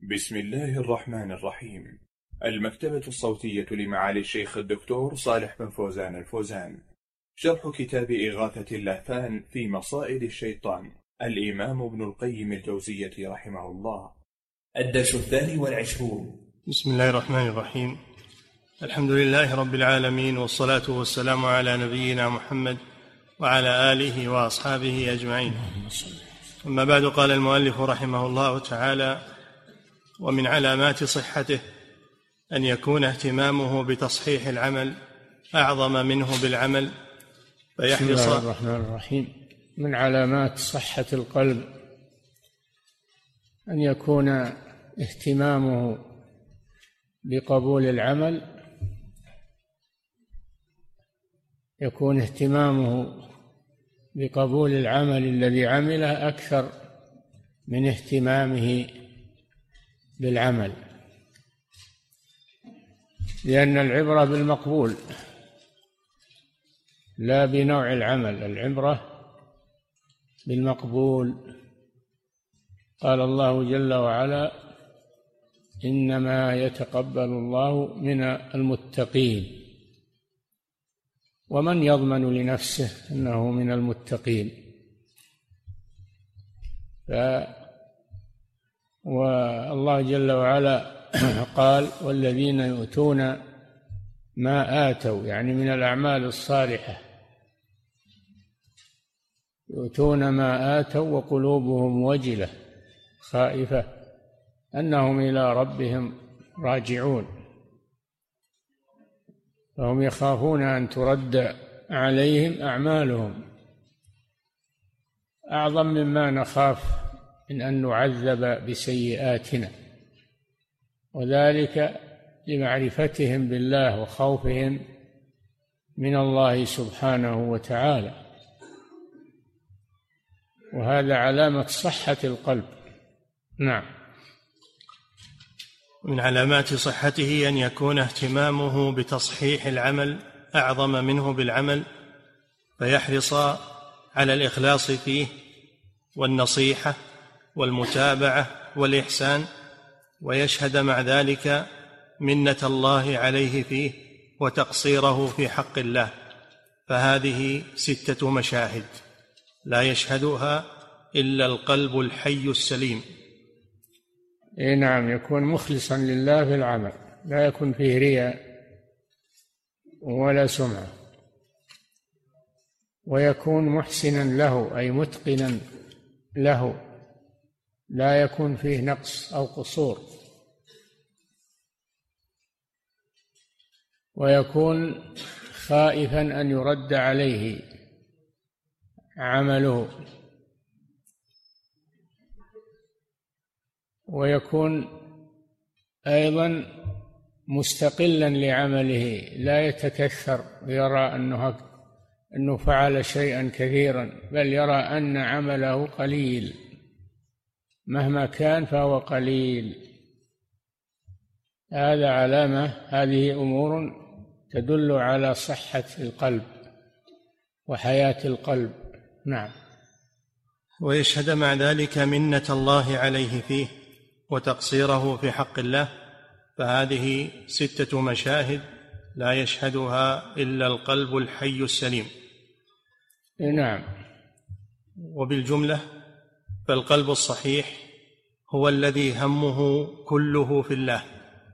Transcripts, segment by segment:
بسم الله الرحمن الرحيم. المكتبة الصوتية لمعالي الشيخ الدكتور صالح بن فوزان الفوزان. شرح كتاب إغاثة اللهفان في مصائد الشيطان، الإمام ابن القيم الجوزية رحمه الله. الدرس 22. بسم الله الرحمن الرحيم. الحمد لله رب العالمين، والصلاة والسلام على نبينا محمد وعلى آله وأصحابه أجمعين. أما بعد، قال المؤلف رحمه الله تعالى: ومن علامات صحته أن يكون اهتمامه بتصحيح العمل أعظم منه بالعمل بسم الله الرحمن الرحيم. من علامات صحة القلب أن يكون اهتمامه بقبول العمل، الذي عمله أكثر من اهتمامه بالعمل، لأن العبرة بالمقبول لا بنوع العمل، العبرة بالمقبول. قال الله جل وعلا: إنما يتقبل الله من المتقين. ومن يضمن لنفسه أنه من المتقين؟ والله جل وعلا قال: والذين يؤتون ما آتوا، يعني من الأعمال الصالحة، يؤتون ما آتوا وقلوبهم وجلة خائفة أنهم إلى ربهم راجعون، فهم يخافون أن ترد عليهم أعمالهم أعظم مما نخاف من أن نعذب بسيئاتنا، وذلك لمعرفتهم بالله وخوفهم من الله سبحانه وتعالى، وهذا علامة صحة القلب. نعم. من علامات صحته أن يكون اهتمامه بتصحيح العمل أعظم منه بالعمل، فيحرص على الإخلاص فيه والنصيحة والمتابعة والإحسان، ويشهد مع ذلك منة الله عليه فيه وتقصيره في حق الله، فهذه 6 مشاهد لا يشهدها إلا القلب الحي السليم. نعم، يكون مخلصا لله في العمل، لا يكون فيه رياء ولا سمعة، ويكون محسنا له أي متقنا له، لا يكون فيه نقص أو قصور، ويكون خائفا أن يرد عليه عمله، ويكون أيضا مستقلا لعمله، لا يتكثر ويرى أنه فعل شيئا كثيرا، بل يرى أن عمله قليل، مهما كان فهو قليل. هذه أمور تدل على صحة القلب وحياة القلب. نعم. ويشهد مع ذلك منة الله عليه فيه وتقصيره في حق الله، فهذه 6 مشاهد لا يشهدها إلا القلب الحي السليم. نعم. وبالجملة فالقلب الصحيح هو الذي همه كله في الله،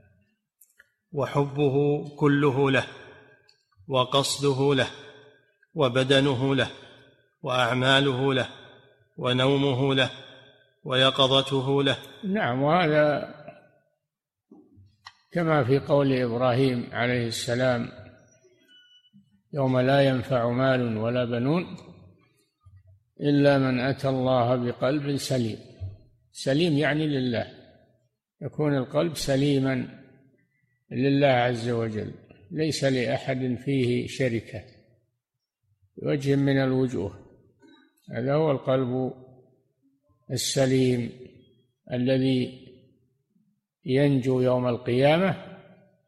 وحبه كله له، وقصده له، وبدنه له، وأعماله له، ونومه له، ويقظته له. نعم، وهذا كما في قول إبراهيم عليه السلام: يوم لا ينفع مال ولا بنون إلا من أتى الله بقلب سليم. سليم يعني لله، يكون القلب سليما لله عز وجل، ليس لأحد فيه شركة بوجه من الوجوه. هذا هو القلب السليم الذي ينجو يوم القيامة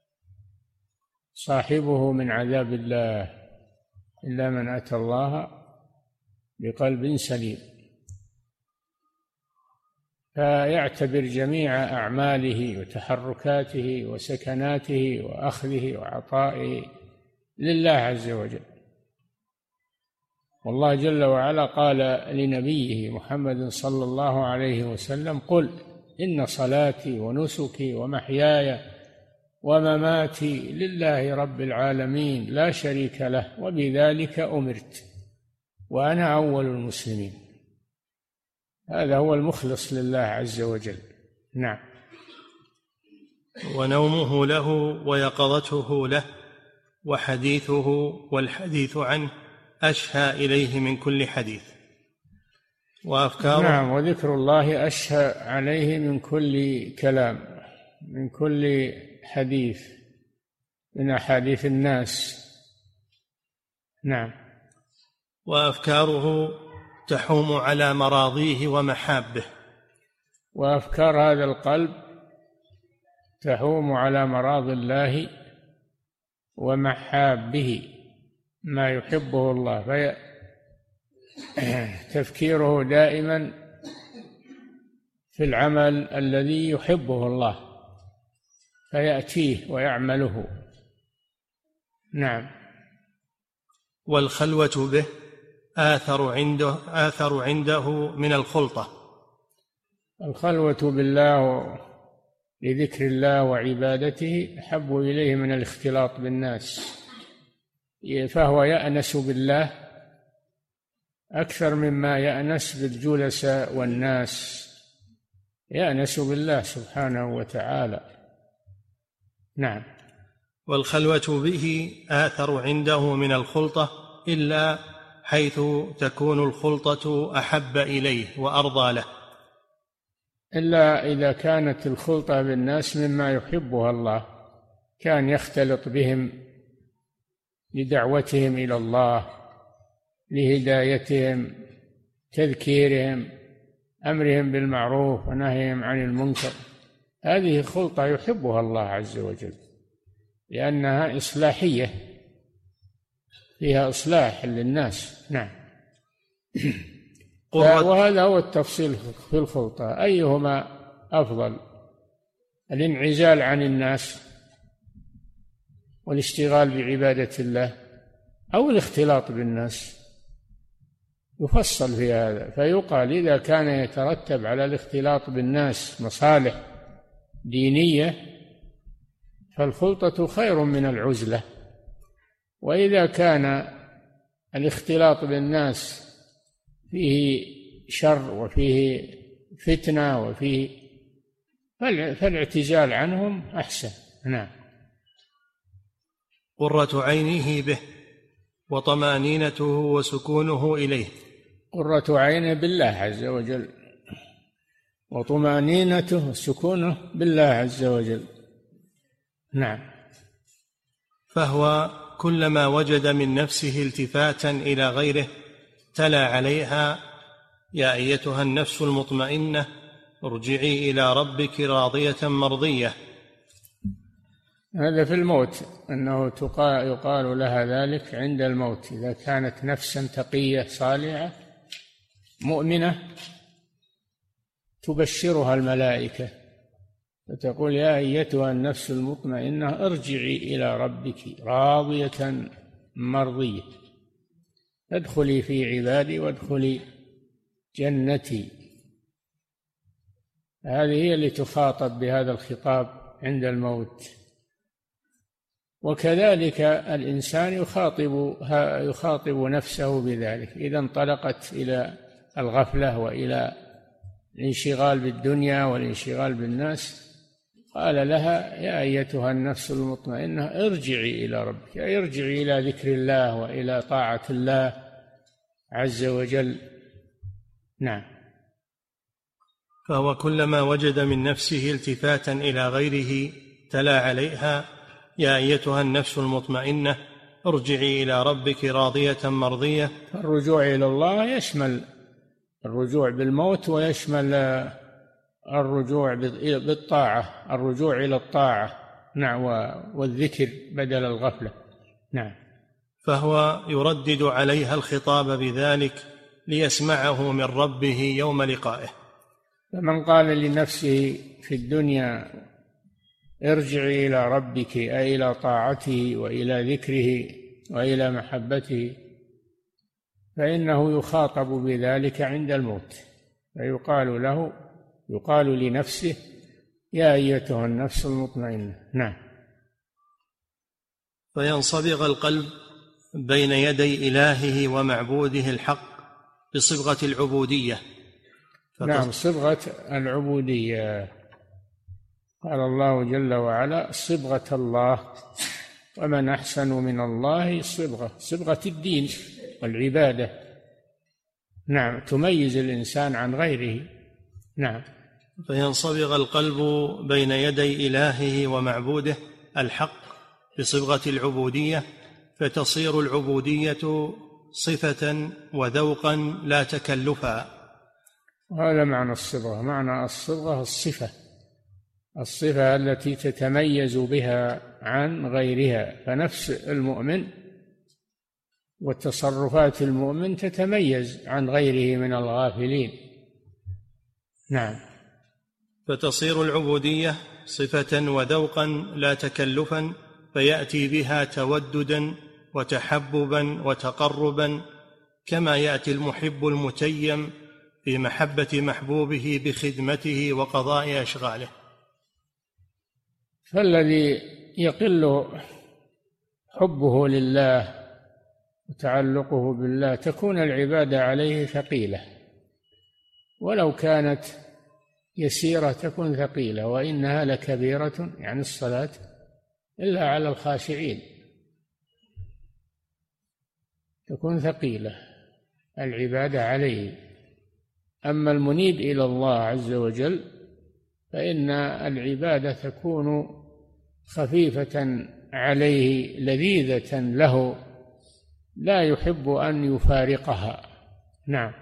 صاحبه من عذاب الله، إلا من أتى الله بقلب سليم. فيعتبر جميع أعماله وتحركاته وسكناته وأخذه وعطائه لله عز وجل. والله جل وعلا قال لنبيه محمد صلى الله عليه وسلم: قل إن صلاتي ونسكي ومحياي ومماتي لله رب العالمين لا شريك له وبذلك أمرت وأنا أول المسلمين. هذا هو المخلص لله عز وجل. نعم. ونومه له ويقظته له وحديثه والحديث عنه أشهى إليه من كل حديث وأفكاره. نعم، وذكر الله أشهى عليه من كل كلام، من كل حديث من أحاديث الناس. نعم. وأفكاره تحوم على مراضيه ومحابه. وأفكار هذا القلب تحوم على مراض الله ومحابه، ما يحبه الله، تفكيره دائما في العمل الذي يحبه الله فيأتيه ويعمله. نعم. والخلوة به آثر عنده من الخلطة. الخلوة بالله لذكر الله وعبادته أحب إليه من الاختلاط بالناس، فهو يأنس بالله أكثر مما يأنس بالجلساء والناس، يأنس بالله سبحانه وتعالى. نعم. والخلوة به آثر عنده من الخلطة إلا حيث تكون الخلطة أحب إليه وأرضى له، إلا إذا كانت الخلطة بالناس مما يحبها الله، كان يختلط بهم لدعوتهم إلى الله، لهدايتهم، تذكيرهم، أمرهم بالمعروف ونهيهم عن المنكر. هذه خلطة يحبها الله عز وجل لأنها إصلاحية، فيها إصلاح للناس. نعم. وهذا هو التفصيل في الخلطة. أيهما أفضل، الانعزال عن الناس والاشتغال بعبادة الله أو الاختلاط بالناس؟ يفصل في هذا فيقال إذا كان يترتب على الاختلاط بالناس مصالح دينية فالخلطة خير من العزلة، وإذا كان الاختلاط بالناس فيه شر وفيه فتنة وفيه فالاعتزال عنهم أحسن. نعم. قرة عينه به وطمأنينته وسكونه إليه. قرة عينه بالله عز وجل، وطمأنينته وسكونه بالله عز وجل. نعم. فهو كلما وجد من نفسه التفاتا إلى غيره تلا عليها: يا أيتها النفس المطمئنة ارجعي إلى ربك راضية مرضية. هذا في الموت، أنه يقال لها ذلك عند الموت إذا كانت نفسا تقية صالحة مؤمنة تبشرها الملائكة فتقول: يا أيتها النفس المطمئنة ارجعي إلى ربك راضية مرضية، ادخلي في عبادي وادخلي جنتي. هذه هي اللي تخاطب بهذا الخطاب عند الموت. وكذلك الإنسان يخاطب نفسه بذلك إذا انطلقت إلى الغفلة وإلى الانشغال بالدنيا والانشغال بالناس، قال لها: يا أيتها النفس المطمئنة ارجعي إلى ربك، أي ارجعي إلى ذكر الله وإلى طاعة الله عز وجل. نعم. فهو كلما وجد من نفسه التفاتا إلى غيره تلا عليها: يا أيتها النفس المطمئنة ارجعي إلى ربك راضية مرضية. الرجوع إلى الله يشمل الرجوع بالموت ويشمل الرجوع بالطاعة، الرجوع إلى الطاعة. نعم. والذكر بدل الغفلة. نعم. فهو يردد عليها الخطاب بذلك ليسمعه من ربه يوم لقائه. فمن قال لنفسه في الدنيا ارجعي إلى ربك، أي إلى طاعته وإلى ذكره وإلى محبته، فإنه يخاطب بذلك عند الموت، يقال لنفسه يا أيتها النفس المطمئنة. نعم. فينصبغ القلب بين يدي إلهه ومعبوده الحق بصبغة العبودية. نعم، صبغة العبودية. قال الله جل وعلا صبغة الله، ومن أحسن من الله صبغة الدين والعبادة. نعم، تميز الإنسان عن غيره. نعم. فينصبغ القلب بين يدي إلهه ومعبوده الحق بصبغة العبودية، فتصير العبودية صفة وذوقا لا تكلفا. هذا معنى الصبغة. معنى الصبغة الصفة التي تتميز بها عن غيرها، فنفس المؤمن وتصرفات المؤمن تتميز عن غيره من الغافلين. نعم. فتصير العبودية صفة وذوقا لا تكلفا، فيأتي بها توددا وتحببا وتقربا، كما يأتي المحب المتيم في محبة محبوبه بخدمته وقضاء أشغاله. فالذي يقل حبه لله وتعلقه بالله تكون العبادة عليه ثقيلة، ولو كانت يسيرة تكون ثقيلة، وإنها لكبيرة، يعني الصلاة، إلا على الخاشعين، تكون ثقيلة العبادة عليه. أما المنيب إلى الله عز وجل فإن العبادة تكون خفيفة عليه لذيذة له، لا يحب أن يفارقها. نعم.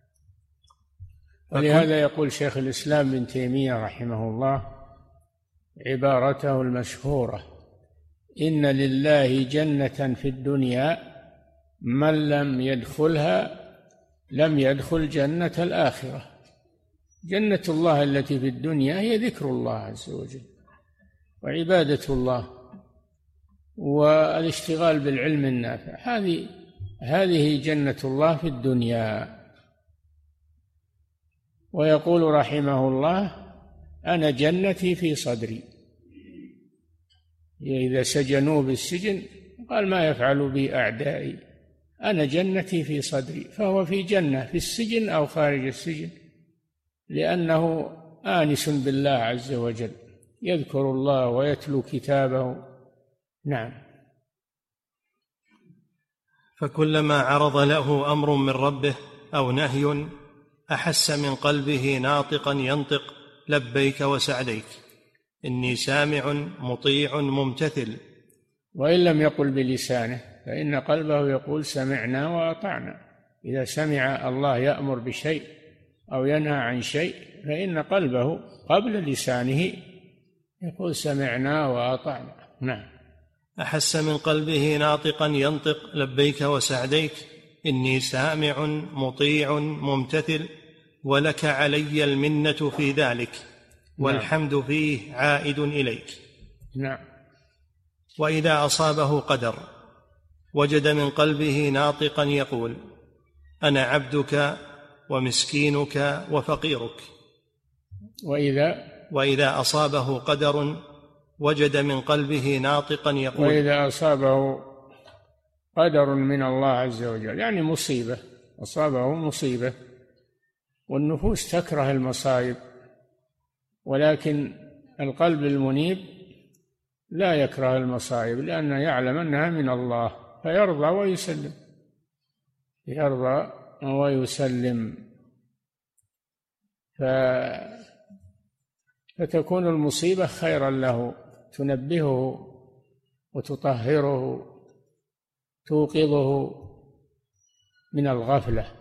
ولهذا يقول شيخ الإسلام ابن تيمية رحمه الله عبارته المشهورة: إن لله جنة في الدنيا من لم يدخلها لم يدخل جنة الآخرة. جنة الله التي في الدنيا هي ذكر الله عز وجل وعبادة الله والاشتغال بالعلم النافع، هذه جنة الله في الدنيا. ويقول رحمه الله: أنا جنتي في صدري. إذا سجنوه بالسجن قال: ما يفعل بي أعدائي، أنا جنتي في صدري. فهو في جنة في السجن أو خارج السجن، لأنه آنس بالله عز وجل، يذكر الله ويتلو كتابه. نعم. فكلما عرض له أمر من ربه أو نهي أحس من قلبه ناطقا ينطق: لبيك وسعديك، إني سامع مطيع ممتثل. وإن لم يقل بلسانه فإن قلبه يقول سمعنا وأطعنا. إذا سمع الله يأمر بشيء أو ينهى عن شيء فإن قلبه قبل لسانه يقول سمعنا وأطعنا. نعم. أحس من قلبه ناطقا ينطق: لبيك وسعديك، إني سامع مطيع ممتثل، ولك علي المنة في ذلك، والحمد فيه عائد إليك. نعم. وإذا أصابه قدر وجد من قلبه ناطقا يقول: أنا عبدك ومسكينك وفقيرك. وإذا أصابه قدر وجد من قلبه ناطقا يقول: وإذا أصابه قدر من الله عز وجل، يعني مصيبة، أصابه مصيبة، والنفوس تكره المصائب، ولكن القلب المنيب لا يكره المصائب لأنه يعلم أنها من الله، فيرضى ويسلم. فتكون المصيبة خيرا له، تنبهه وتطهره، توقظه من الغفلة،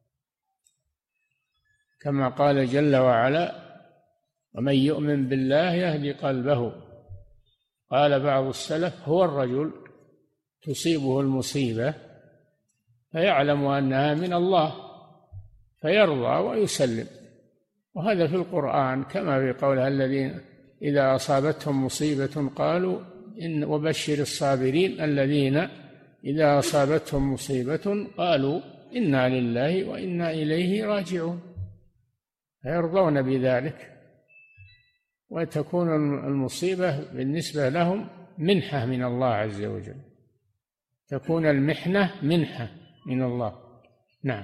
كما قال جل وعلا: ومن يؤمن بالله يهدي قلبه. قال بعض السلف: هو الرجل تصيبه المصيبة فيعلم أنها من الله فيرضى ويسلم، وهذا في القرآن كما في قولها الذين إذا أصابتهم مصيبة قالوا وبشر الصابرين الذين إذا أصابتهم مصيبة قالوا إنا لله وإنا إليه راجعون، فيرضون بذلك، وتكون المصيبة بالنسبة لهم منحة من الله عز وجل، تكون المحنة منحة من الله. نعم.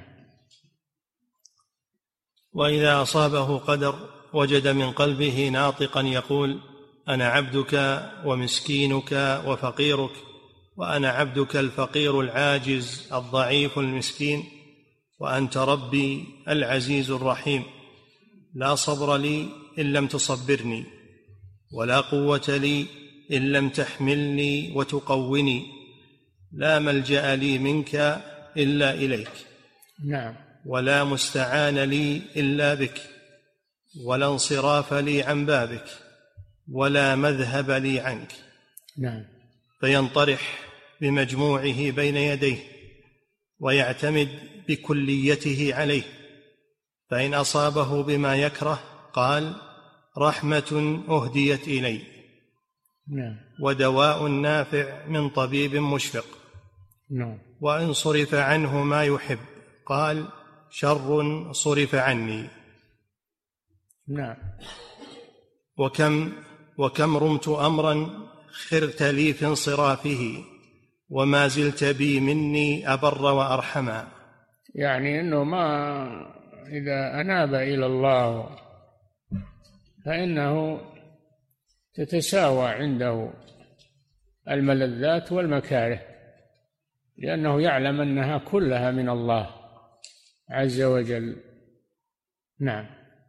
وإذا أصابه قدر وجد من قلبه ناطقا يقول أنا عبدك ومسكينك وفقيرك، وأنا عبدك الفقير العاجز الضعيف المسكين، وأنت ربي العزيز الرحيم، لا صبر لي إن لم تصبرني، ولا قوة لي إن لم تحملني وتقوني، لا ملجأ لي منك إلا إليك. نعم. ولا مستعان لي إلا بك، ولا انصراف لي عن بابك، ولا مذهب لي عنك. نعم. فينطرح بمجموعه بين يديه ويعتمد بكليته عليه، فإن أصابه بما يكره قال رحمة أهديت إلي، نعم، ودواء نافع من طبيب مشفق. نعم. وإن صرف عنه ما يحب قال شر صرف عني. نعم. وكم رمت أمرا خرت لي في انصرافه، وما زلت بي مني أبر وأرحما. يعني أنه ما إذا أناب إلى الله فإنه تتساوى عنده الملذات والمكاره، لأنه يعلم أنها كلها من الله عز وجل. نعم.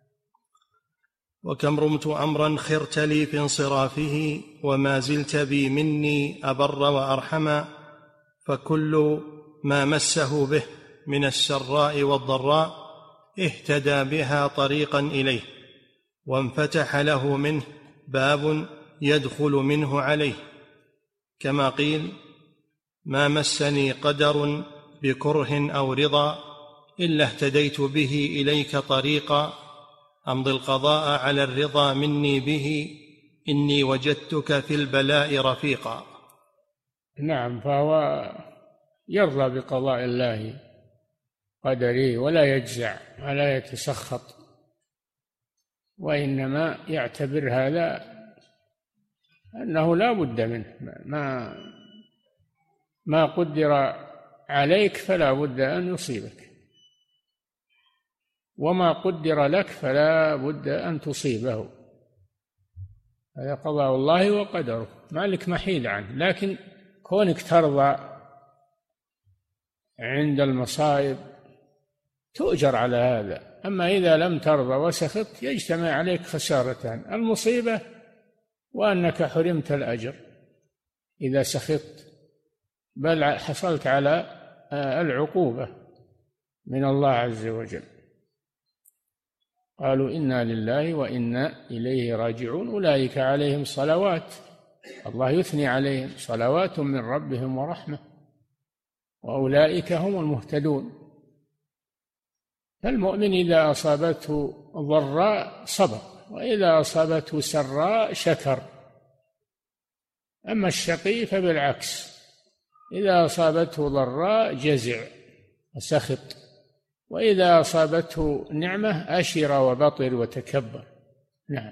وكم رمت أمرا خرت لي في انصرافه، وما زلت بي مني أبر وأرحما، فكل ما مسه به من السراء والضراء اهتدى بها طريقا إليه، وانفتح له منه باب يدخل منه عليه، كما قيل ما مسني قدر بكره أو رضا إلا اهتديت به إليك طريقا، أمضي القضاء على الرضا مني به، إني وجدتك في البلاء رفيقا. نعم. فهو يرضى بقضاء الله قدره ولا يجزع ولا يتسخط، وإنما يعتبر هذا أنه لا بد منه، ما قدر عليك فلا بد أن يصيبك، وما قدر لك فلا بد أن تصيبه، هذا قضاء الله وقدره، ما لك محيد عنه. لكن كونك ترضى عند المصائب تؤجر على هذا، أما إذا لم ترضى وسخط يجتمع عليك خسارتان: المصيبة وأنك حرمت الأجر إذا سخطت، بل حصلت على العقوبة من الله عز وجل. قالوا إنا لله وإنا إليه راجعون، أولئك عليهم صلوات، الله يثني عليهم، صلوات من ربهم ورحمة، وأولئك هم المهتدون. فالمؤمن إذا أصابته ضراء صبر، وإذا أصابته سراء شكر. أما الشقي فبالعكس، إذا أصابته ضراء جزع وسخط، وإذا أصابته نعمة أشر وبطر وتكبر. نعم.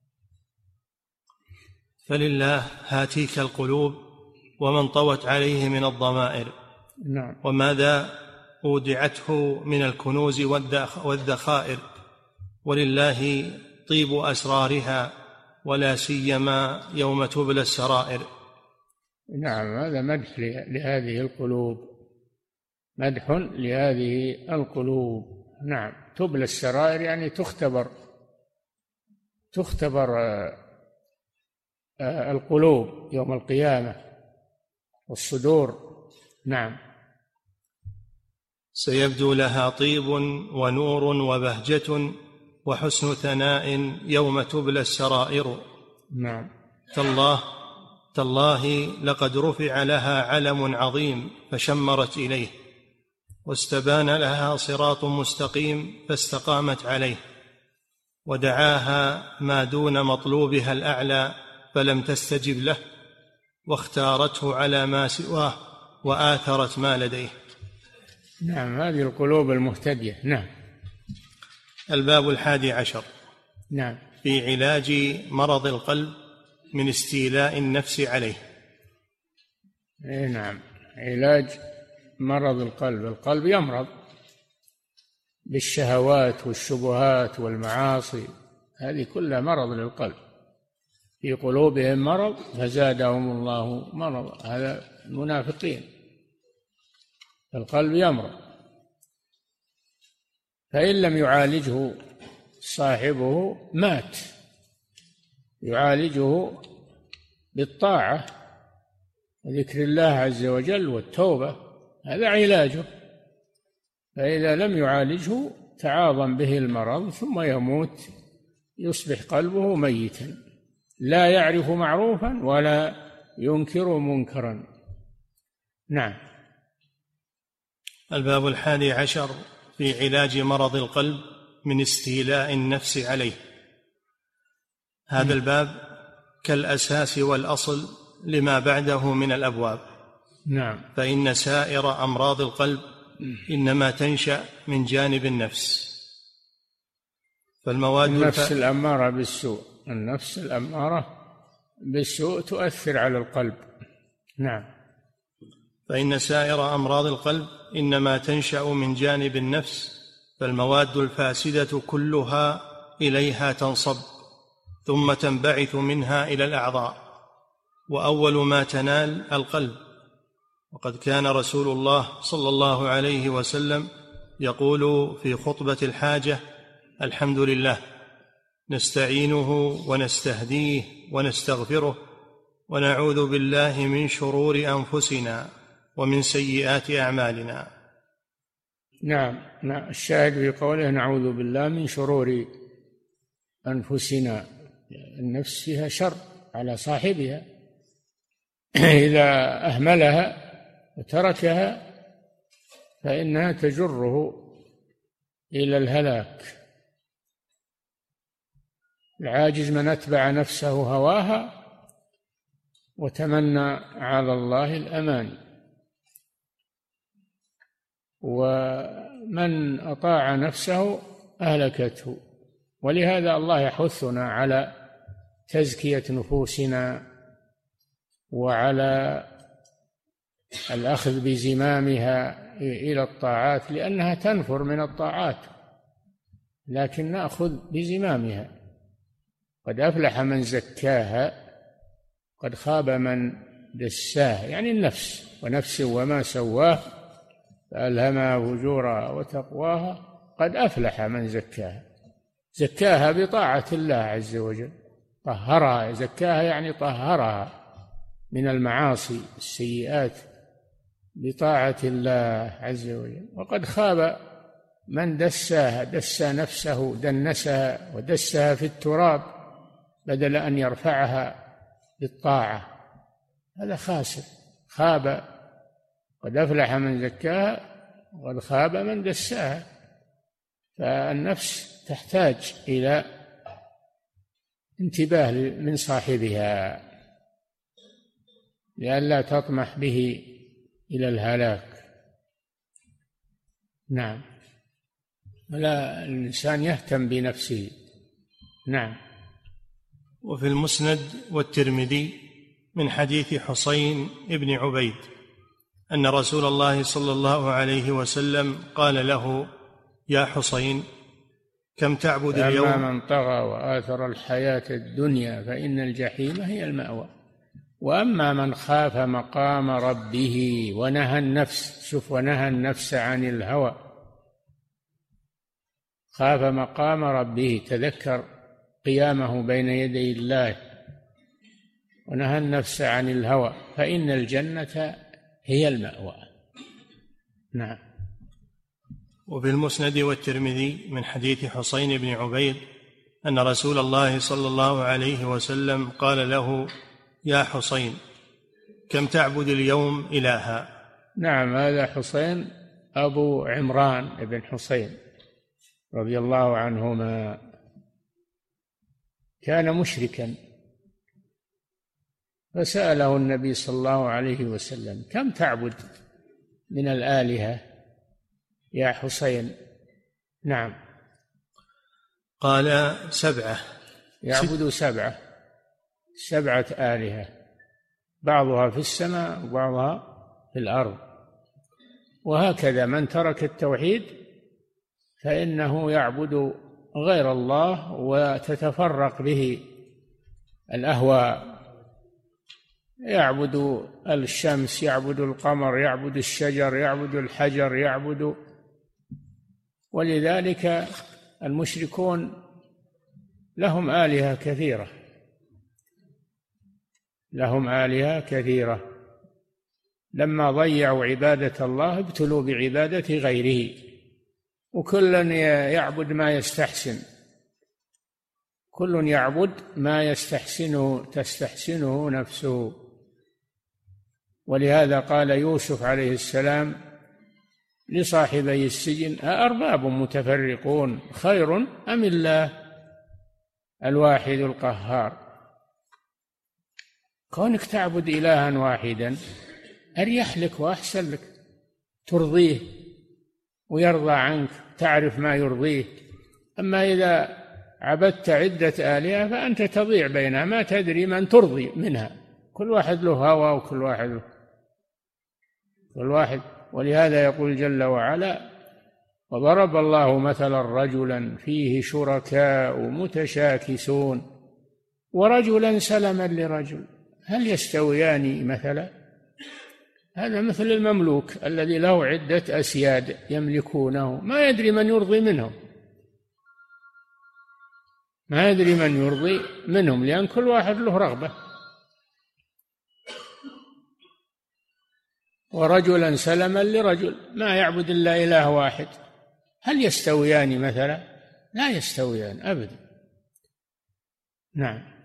فلله هاتيك القلوب ومن طوت عليه من الضمائر. نعم. وماذا أودعته من الكنوز والذخائر، ولله طيب أسرارها، ولا سيما يوم تبلى السرائر. نعم، هذا مدح لهذه القلوب، مدح لهذه القلوب. نعم. تبلى السرائر يعني تختبر القلوب يوم القيامة والصدور. نعم. سيبدو لها طيب ونور وبهجة وحسن ثناء يوم تبلى السرائر. نعم. تالله لقد رفع لها علم عظيم فشمرت إليه، واستبان لها صراط مستقيم فاستقامت عليه، ودعاها ما دون مطلوبها الأعلى فلم تستجب له، واختارته على ما سواه وآثرت ما لديه. نعم، هذه القلوب المهتدية. نعم. الباب 11. نعم. في علاج مرض القلب من استيلاء النفس عليه. نعم، علاج مرض القلب. القلب يمرض بالشهوات والشبهات والمعاصي، هذه كلها مرض للقلب. في قلوبهم مرض فزادهم الله مرض، هذا المنافقين. القلب يمرض، فإن لم يعالجه صاحبه مات. يعالجه بالطاعة وذكر الله عز وجل والتوبة، هذا علاجه. فإذا لم يعالجه تعاظم به المرض ثم يموت، يصبح قلبه ميتا، لا يعرف معروفا ولا ينكر منكرا. نعم. الباب 11 في علاج مرض القلب من استيلاء النفس عليه. هذا الباب كالأساس والأصل لما بعده من الأبواب. نعم. فإن سائر أمراض القلب إنما تنشأ من جانب النفس. فالمواد النفس الأمارة بالسوء، النفس الأمارة بالسوء تؤثر على القلب. نعم. فإن سائر أمراض القلب إنما تنشأ من جانب النفس، فالمواد الفاسدة كلها إليها تنصب ثم تنبعث منها إلى الأعضاء، وأول ما تنال القلب. وقد كان رسول الله صلى الله عليه وسلم يقول في خطبة الحاجة: الحمد لله نستعينه ونستهديه ونستغفره ونعوذ بالله من شرور أنفسنا ومن سيئات أعمالنا. نعم. الشاهد في قوله نعوذ بالله من شرور أنفسنا. النفس فيها شر على صاحبها، إذا أهملها وتركها فإنها تجره إلى الهلاك. العاجز من أتبع نفسه هواها وتمنى على الله الأماني، ومن أطاع نفسه أهلكته. ولهذا الله يحثنا على تزكية نفوسنا وعلى الأخذ بزمامها إلى الطاعات، لأنها تنفر من الطاعات، لكن نأخذ بزمامها. قد أفلح من زكاها قد خاب من دساها، يعني النفس. ونفس وما سواه فألهمها فجورها وتقواها قد أفلح من زكاها. زكاها بطاعة الله عز وجل، طهرها. زكاها يعني طهرها من المعاصي السيئات بطاعة الله عز وجل. وقد خاب من دساها، دسى نفسه، دنسها ودسها في التراب بدل أن يرفعها بالطاعة، هذا خاسر. خاب. قد أفلح من زكاها وقد خاب من دساها. فالنفس تحتاج إلى انتباه من صاحبها لئلا تطمح به إلى الهلاك. نعم. ولا الإنسان يهتم بنفسه. نعم. وفي المسند والترمذي من حديث حسين بن عبيد أن رسول الله صلى الله عليه وسلم قال له: يا حسين كم تعبد اليوم؟ أما من طغى وآثر الحياة الدنيا فإن الجحيم هي المأوى، وأما من خاف مقام ربه ونهى النفس، شوف، ونهى النفس عن الهوى. خاف مقام ربه، تذكر قيامه بين يدي الله، ونهى النفس عن الهوى فإن الجنة هي المأوى. نعم. وفي المسند والترمذي من حديث حسين بن عبيد أن رسول الله صلى الله عليه وسلم قال له: يا حسين كم تعبد اليوم إلها؟ نعم، هذا حسين أبو عمران بن حسين رضي الله عنهما. كان مشركا، فسأله النبي صلى الله عليه وسلم: كم تعبد من الآلهة يا حسين؟ نعم. قال: 7. يعبد 7 آلهة، بعضها في السماء وبعضها في الأرض. وهكذا من ترك التوحيد فإنه يعبد غير الله وتتفرق به الأهواء، يعبد الشمس، يعبد القمر، يعبد الشجر، يعبد الحجر، ولذلك المشركون لهم آلهة كثيرة، لما ضيعوا عبادة الله ابتلوا بعبادة غيره، وكل يعبد ما يستحسن، كل يعبد ما تستحسنه نفسه. ولهذا قال يوسف عليه السلام لصاحبي السجن: أأرباب متفرقون خير أم الله الواحد القهار؟ كونك تعبد إلها واحدا أريح لك وأحسن لك، ترضيه ويرضى عنك، تعرف ما يرضيه. أما إذا عبدت عدة آلهة فأنت تضيع بينها، ما تدري من ترضي منها، كل واحد له هوى وكل واحد. ولهذا يقول جل وعلا: وضرب الله مثلا رجلا فيه شركاء متشاكسون ورجلا سلما لرجل هل يستويان مثلا؟ هذا مثل المملوك الذي له عدة أسياد يملكونه، ما يدري من يرضي منهم، لأن كل واحد له رغبة. ورجلا سلما لرجل، ما يعبد إلا إله واحد، هل يستويان مثلا؟ لا يستويان أبدا. نعم.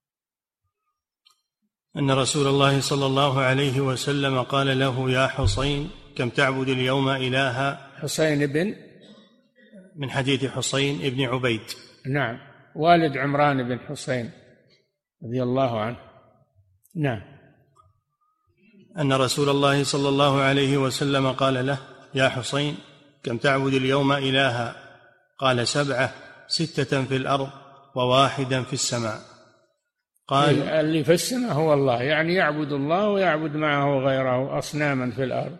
أن رسول الله صلى الله عليه وسلم قال له: يا حسين كم تعبد اليوم إلها؟ حسين بن، من حديث حسين بن عبيد، نعم، والد عمران بن حسين رضي الله عنه. نعم. أن رسول الله صلى الله عليه وسلم قال له: يا حسين كم تعبد اليوم إلها؟ قال: 7، 6 في الأرض و1 في السماء. قال: اللي في السماء هو الله، يعني يعبد الله ويعبد معه غيره أصناما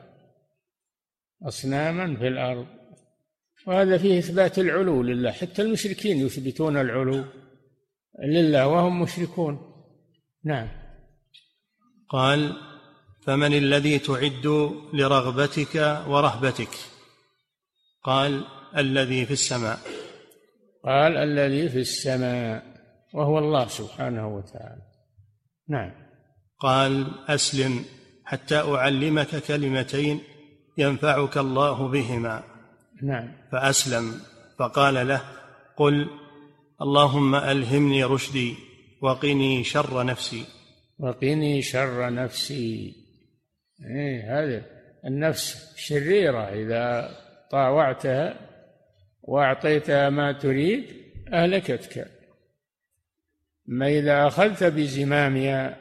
في الأرض. وهذا فيه إثبات العلو لله، حتى المشركين يثبتون العلو لله وهم مشركون. نعم. قال: فمن الذي تعد لرغبتك ورهبتك؟ قال: الذي في السماء. قال: الذي في السماء، وهو الله سبحانه وتعالى. نعم. قال: أسلم حتى أعلمك كلمتين ينفعك الله بهما. نعم. فأسلم، فقال له: قل اللهم ألهمني رشدي وقني شر نفسي. وقني شر نفسي. هذا النفس شريرة، إذا طاوعتها وأعطيتها ما تريد أهلكتك، ما إذا أخذت بزمامها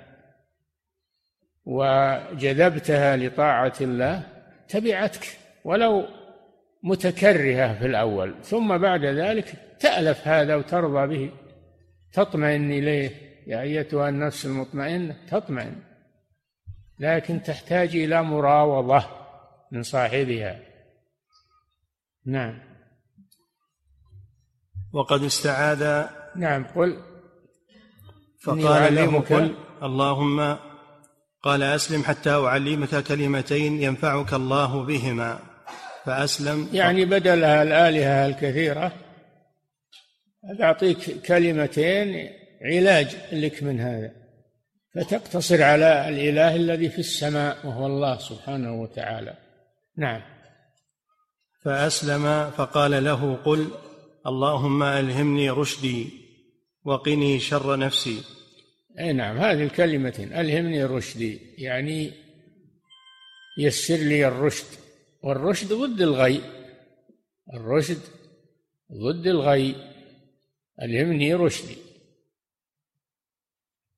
وجذبتها لطاعة الله تبعتك، ولو متكرهة في الأول، ثم بعد ذلك تألف هذا وترضى به، تطمئن إليه. يا أيتها النفس المطمئنة، تطمئن، لكن تحتاج إلى مراوضة من صاحبها. نعم. وقد استعاذ. نعم. قل. فقال له: قل اللهم. قال: أسلم حتى أعلمك كلمتين ينفعك الله بهما. فأسلم، يعني بدلها الآلهة الكثيرة أعطيك كلمتين علاج لك من هذا، فتقتصر على الإله الذي في السماء وهو الله سبحانه وتعالى. نعم. فأسلم، فقال له: قل اللهم ألهمني رشدي وقني شر نفسي. أي نعم، هذه الكلمتين: ألهمني رشدي، يعني يسر لي الرشد، والرشد ضد الغي، الرشد ضد الغي. ألهمني رشدي،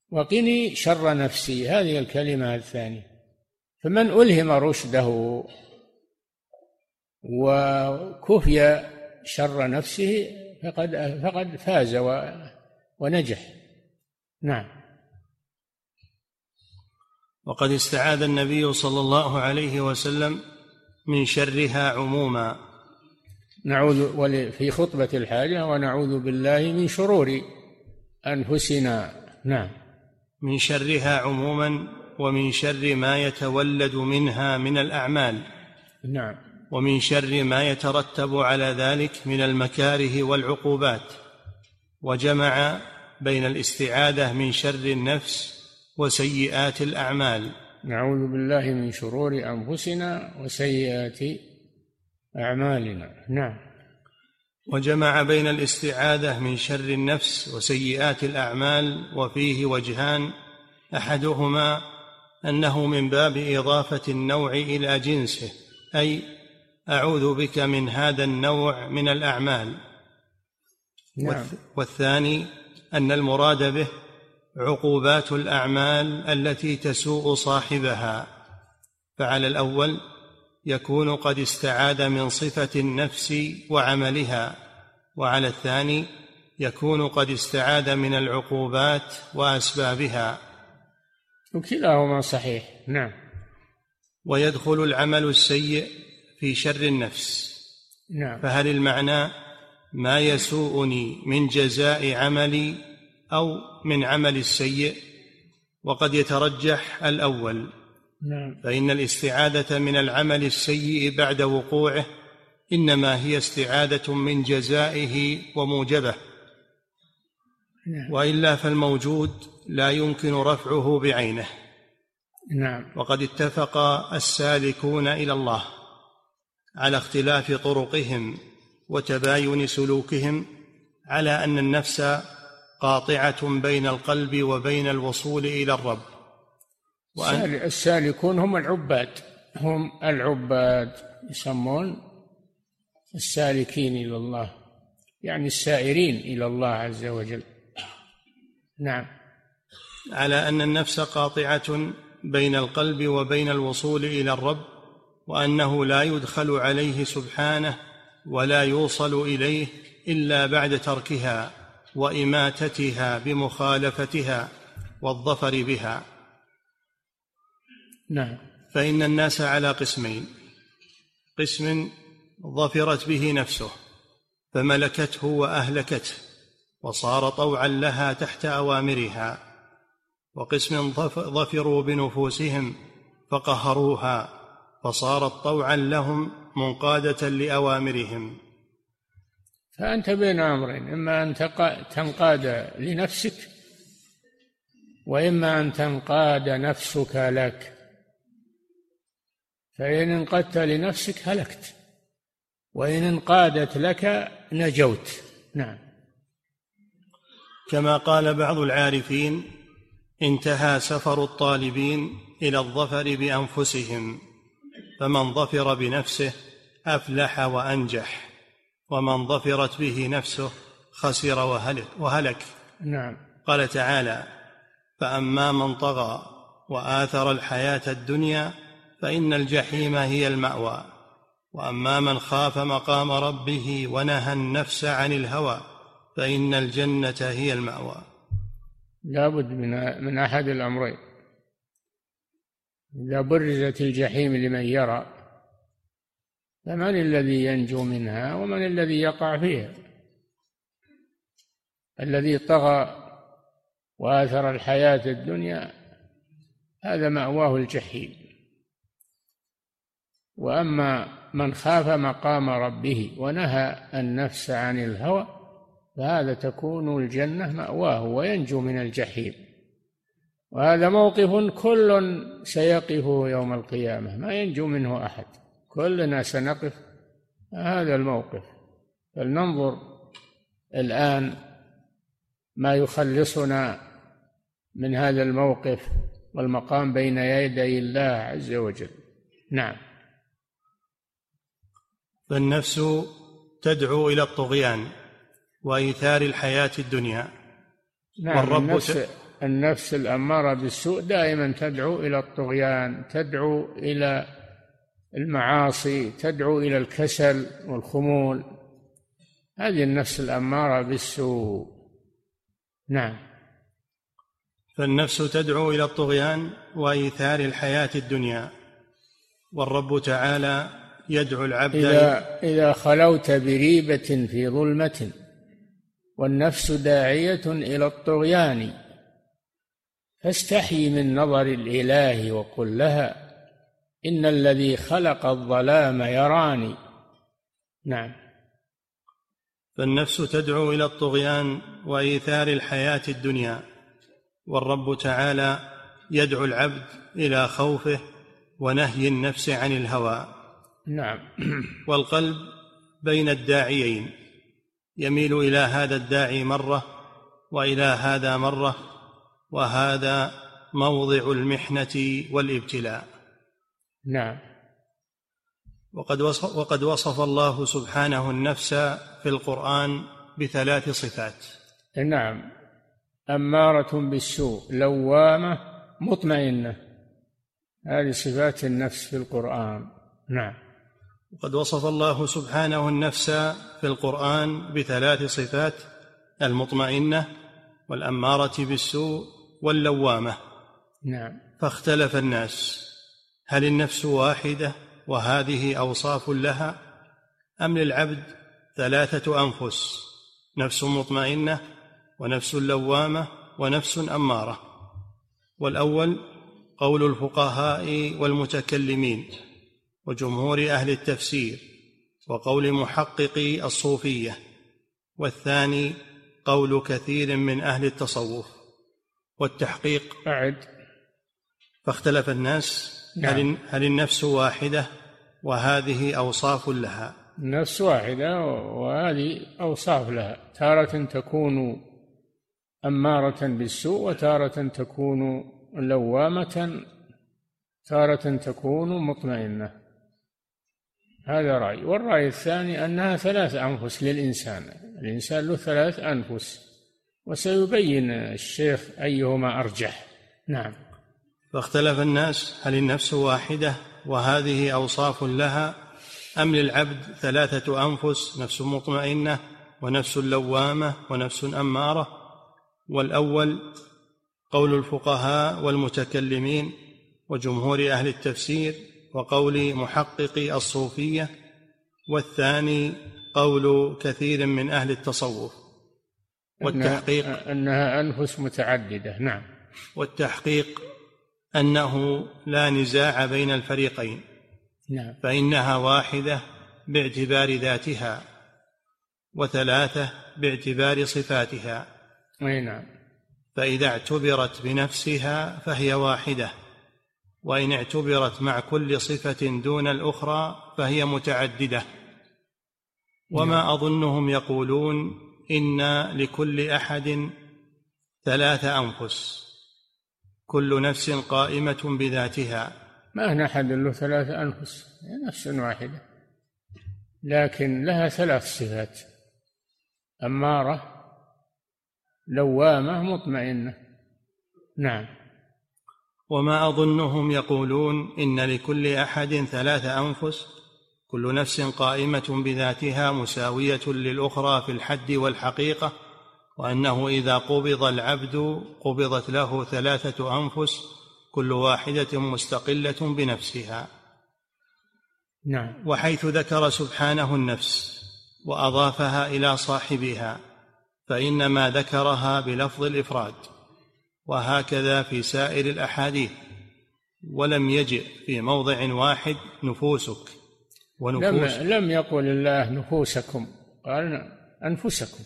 وقني شر نفسي، هذه الكلمة الثانية. فمن ألهم رشده وكفي شر نفسه فقد فاز ونجح. نعم. وقد استعاذ النبي صلى الله عليه وسلم من شرها عموما. نعوذ في خطبة الحاجة: ونعوذ بالله من شرور أنفسنا. نعم. من شرها عموما، ومن شر ما يتولد منها من الأعمال. نعم. ومن شر ما يترتب على ذلك من المكاره والعقوبات. وجمع بين الاستعاذة من شر النفس وسيئات الأعمال. نعوذ بالله من شرور أنفسنا وسيئات أعمالنا. نعم. وجمع بين الاستعاذة من شر النفس وسيئات الأعمال، وفيه وجهان: أحدهما أنه من باب إضافة النوع إلى جنسه، أي أعوذ بك من هذا النوع من الأعمال. نعم. والثاني أن المراد به عقوبات الأعمال التي تسوء صاحبها. فعلى الأول يكون قد استعاذ من صفة النفس وعملها، وعلى الثاني يكون قد استعاذ من العقوبات وأسبابها، وكلاهما صحيح. نعم. ويدخل العمل السيء في شر النفس. نعم. فهل المعنى ما يسوءني من جزاء عملي أو من عمل السيء؟ وقد يترجح الأول. نعم. فإن الاستعاذة من العمل السيء بعد وقوعه إنما هي استعاذة من جزائه وموجبه. نعم. وإلا فالموجود لا يمكن رفعه بعينه. نعم. وقد اتفق السالكون إلى الله على اختلاف طرقهم وتباين سلوكهم على أن النفس قاطعة بين القلب وبين الوصول إلى الرب. السالكون هم العباد يسمون السالكين إلى الله، يعني السائرين إلى الله عز وجل. نعم. على أن النفس قاطعة بين القلب وبين الوصول إلى الرب، وأنه لا يدخل عليه سبحانه ولا يوصل إليه إلا بعد تركها وإماتتها بمخالفتها والظفر بها. نعم. فإن الناس على قسمين: قسم ظفرت به نفسه فملكته وأهلكته وصار طوعا لها تحت أوامرها، وقسم ظفروا بنفوسهم فقهروها فصارت طوعا لهم منقادة لأوامرهم. فأنت بين أمرين: إما أن تنقاد لنفسك، وإما أن تنقاد نفسك لك. فإن انقدت لنفسك هلكت، وإن انقادت لك نجوت. نعم. كما قال بعض العارفين: انتهى سفر الطالبين إلى الظفر بأنفسهم، فمن ظفر بنفسه أفلح وأنجح، ومن ظفرت به نفسه خسر وهلك. نعم. قال تعالى: فأما من طغى وآثر الحياة الدنيا فإن الجحيم هي المأوى، وأما من خاف مقام ربه ونهى النفس عن الهوى فإن الجنة هي المأوى. لا بد من أحد الأمرين. إذا برزت الجحيم لمن يرى فمن الذي ينجو منها ومن الذي يقع فيها؟ الذي طغى وآثر الحياة الدنيا هذا مأواه الجحيم، وأما من خاف مقام ربه ونهى النفس عن الهوى فهذا تكون الجنة مأواه وينجو من الجحيم. وهذا موقف كل سيقفه يوم القيامة، ما ينجو منه أحد، كلنا سنقف هذا الموقف. فلننظر الآن ما يخلصنا من هذا الموقف والمقام بين يدي الله عز وجل. نعم. فالنفس تدعو إلى الطغيان وإيثار الحياة الدنيا. نعم. النفس الأمارة بالسوء دائما تدعو إلى الطغيان، تدعو إلى المعاصي، تدعو إلى الكسل والخمول. هذه النفس الأمارة بالسوء. نعم. فالنفس تدعو إلى الطغيان وإيثار الحياة الدنيا، والرب تعالى يدعو العبد إذا خلوت بريبة في ظلمة والنفس داعية إلى الطغيان فاستحي من نظر الإله وقل لها إن الذي خلق الظلام يراني. نعم. فالنفس تدعو إلى الطغيان وإيثار الحياة الدنيا، والرب تعالى يدعو العبد إلى خوفه ونهي النفس عن الهوى. نعم. والقلب بين الداعيين، يميل إلى هذا الداعي مرة وإلى هذا مرة، وهذا موضع المحنة والابتلاء. نعم. وقد وصف الله سبحانه النفس في القرآن بثلاث صفات. نعم. أمارة بالسوء، لوامة، مطمئنة، هذه صفات النفس في القرآن. نعم. وقد وصف الله سبحانه النفس في القرآن بثلاث صفات: المطمئنة والأمارة بالسوء واللوامة. نعم. فاختلف الناس، هل النفس واحدة وهذه أوصاف لها، أم للعبد ثلاثة أنفس: نفس مطمئنة ونفس لوامة ونفس أمارة؟ والأول قول الفقهاء والمتكلمين وجمهور أهل التفسير وقول محققي الصوفية، والثاني قول كثير من أهل التصوف. والتحقيق فاختلف الناس، نعم. هل النفس واحدة وهذه أوصاف لها؟ النفس واحدة وهذه أوصاف لها، تارة تكون أمارة بالسوء، وتارة تكون لوامة، تارة تكون مطمئنة. هذا رأي. والرأي الثاني أنها ثلاث أنفس للإنسان، الإنسان له ثلاث أنفس، وسيبين الشيخ أيهما أرجح. نعم. فاختلف الناس، هل النفس واحدة وهذه أوصاف لها، أم للعبد ثلاثة أنفس: نفس مطمئنة ونفس لوامة ونفس أمارة؟ والأول قول الفقهاء والمتكلمين وجمهور أهل التفسير وقول محققي الصوفية، والثاني قول كثير من أهل التصوف. والتحقيق أنها أنفس متعددة. نعم. والتحقيق أنه لا نزاع بين الفريقين. نعم. فإنها واحدة باعتبار ذاتها، وثلاثة باعتبار صفاتها. نعم. فإذا اعتبرت بنفسها فهي واحدة، وإن اعتبرت مع كل صفة دون الأخرى فهي متعددة. وما أظنهم يقولون إن لكل أحد ثلاث أنفس، كل نفس قائمة بذاتها. ما هنا أحد له ثلاث أنفس، نفس واحدة لكن لها ثلاث صفات: أمارة، لوامة، مطمئنة. نعم. وما أظنهم يقولون إن لكل أحد ثلاث أنفس، كل نفس قائمة بذاتها مساوية للأخرى في الحد والحقيقة، وأنه إذا قبض العبد قبضت له ثلاثة أنفس كل واحدة مستقلة بنفسها. نعم. وحيث ذكر سبحانه النفس وأضافها إلى صاحبها فإنما ذكرها بلفظ الإفراد، وهكذا في سائر الأحاديث، ولم يجئ في موضع واحد نفوسك ونفوس. لم يقل الله نفوسكم، قال أنفسكم.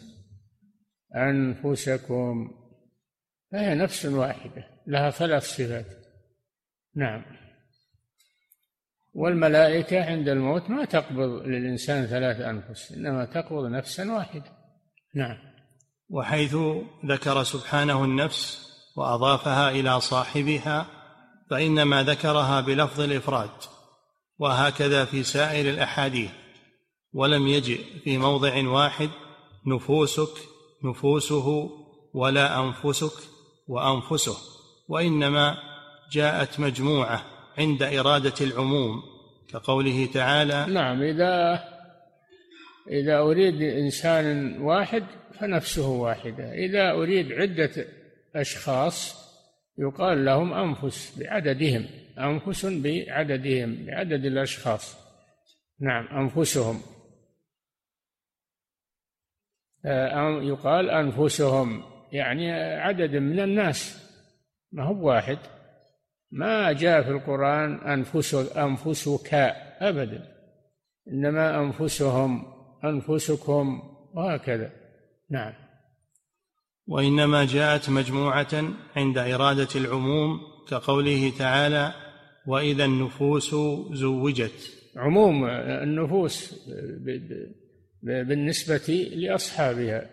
أنفسكم فهي نفس واحدة لها ثلاث صفات. نعم. والملائكة عند الموت ما تقبض للإنسان ثلاث أنفس، إنما تقبض نفسا واحدة. نعم. وحيث ذكر سبحانه النفس وأضافها إلى صاحبها فإنما ذكرها بلفظ الإفراد، وهكذا في سائر الأحاديث، ولم يجئ في موضع واحد نفوسك، نفوسه، ولا أنفسك، وأنفسه، وإنما جاءت مجموعة عند إرادة العموم كقوله تعالى: نعم، إذا أريد إنسان واحد فنفسه واحدة، إذا أريد عدة أشخاص يقال لهم أنفس بعددهم، أنفس بعددهم، بعدد الأشخاص. نعم، أنفسهم، يقال أنفسهم يعني عدد من الناس، ما هو واحد. ما جاء في القرآن أنفسك أبدا، إنما أنفسهم، أنفسكم، وهكذا. نعم. وإنما جاءت مجموعة عند إرادة العموم كقوله تعالى: وإذا النفوس زوجت. عموم النفوس بالنسبة لأصحابها،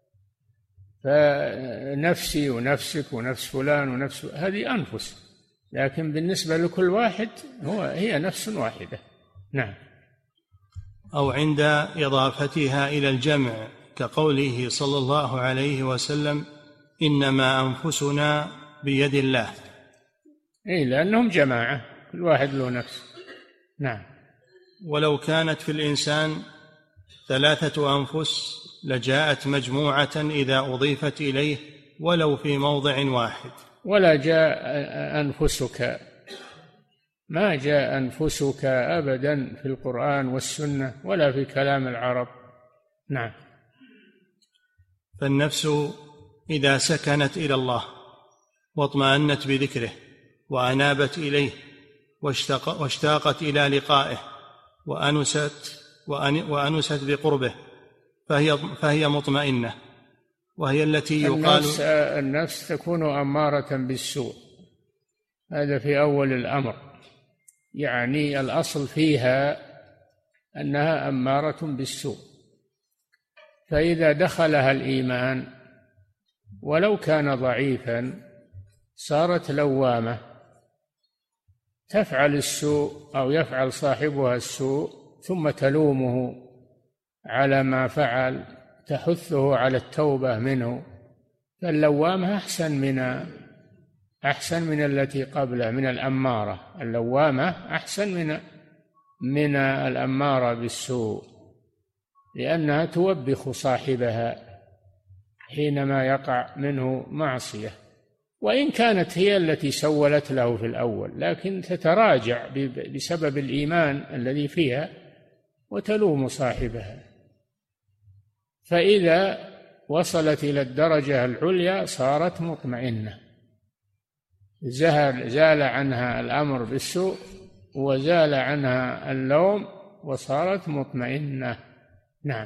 فنفسي ونفسك ونفس فلان ونفس، هذه أنفس، لكن بالنسبة لكل واحد هي نفس واحدة. نعم. أو عند إضافتها إلى الجمع كقوله صلى الله عليه وسلم: إنما أنفسنا بيد الله. لأنهم جماعة، كل واحد له نفس. نعم. ولو كانت في الإنسان 3 أنفس لجاءت مجموعة إذا أضيفت إليه ولو في موضع واحد. ولا جاء أنفسك، ما جاء أنفسك أبدا في القرآن والسنة ولا في كلام العرب. نعم. فالنفس إذا سكنت إلى الله واطمأنت بذكره وأنابت إليه واشتاقت إلى لقائه وأنست بقربه فهي مطمئنة، وهي التي يقال النفس تكون أمارة بالسوء، هذا في أول الأمر، يعني الأصل فيها أنها أمارة بالسوء، فإذا دخلها الإيمان ولو كان ضعيفا صارت لوامة، تفعل السوء أو يفعل صاحبها السوء ثم تلومه على ما فعل، تحثه على التوبة منه. فاللوامة أحسن من التي قبله، من الأمارة. اللوامة أحسن من الأمارة بالسوء، لأنها توبخ صاحبها حينما يقع منه معصية، وإن كانت هي التي سولت له في الأول، لكن تتراجع بسبب الإيمان الذي فيها وتلوم صاحبها. فإذا وصلت إلى الدرجة العليا صارت مطمئنة، زال عنها الأمر بالسوء وزال عنها اللوم وصارت مطمئنة. نعم.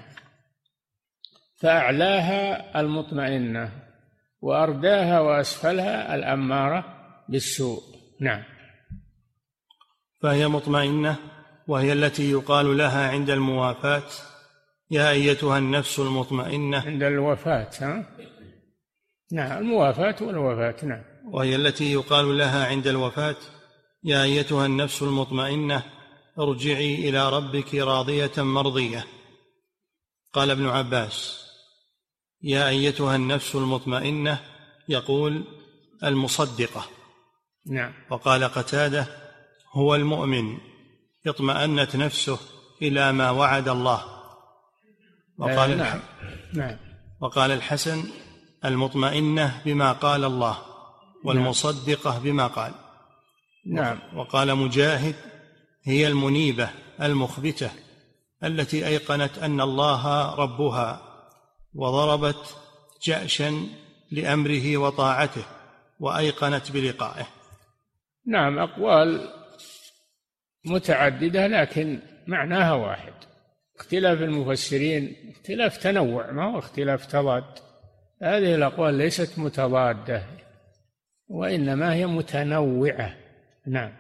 فأعلاها المطمئنة وأرداها وأسفلها الأمارة بالسوء. نعم. فهي مطمئنة، وهي التي يقال لها عند الموافاة: يا أيتها النفس المطمئنة. عند الوفاة، نعم، الموافاة والوفاة. نعم. وهي التي يقال لها عند الوفاة: يا أيتها النفس المطمئنة ارجعي إلى ربك راضية مرضية. قال ابن عباس: يا أيتها النفس المطمئنة يقول المصدقة. نعم. وقال قتادة: هو المؤمن اطمأنت نفسه إلى ما وعد الله. وقال نعم. وقال الحسن: المطمئنة بما قال الله، والمصدقة بما قال. نعم. وقال مجاهد: هي المنيبة المخبتة التي أيقنت أن الله ربها وضربت جأشا لأمره وطاعته وأيقنت بلقائه. نعم، أقوال متعددة لكن معناها واحد، اختلاف المفسرين اختلاف تنوع، ما هو اختلاف تضاد. هذه الأقوال ليست متضادة وإنما هي متنوعة. نعم.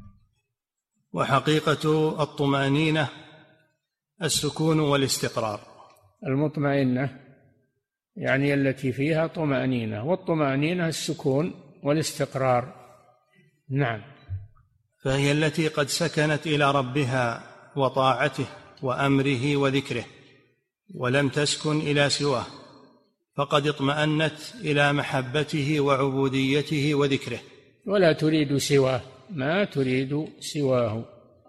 وحقيقة الطمأنينة السكون والاستقرار. المطمئنة يعني التي فيها طمأنينة، والطمأنينة السكون والاستقرار. نعم. فهي التي قد سكنت إلى ربها وطاعته وأمره وذكره، ولم تسكن إلى سواه، فقد اطمأنت إلى محبته وعبوديته وذكره، ولا تريد سواه، ما تريد سواه،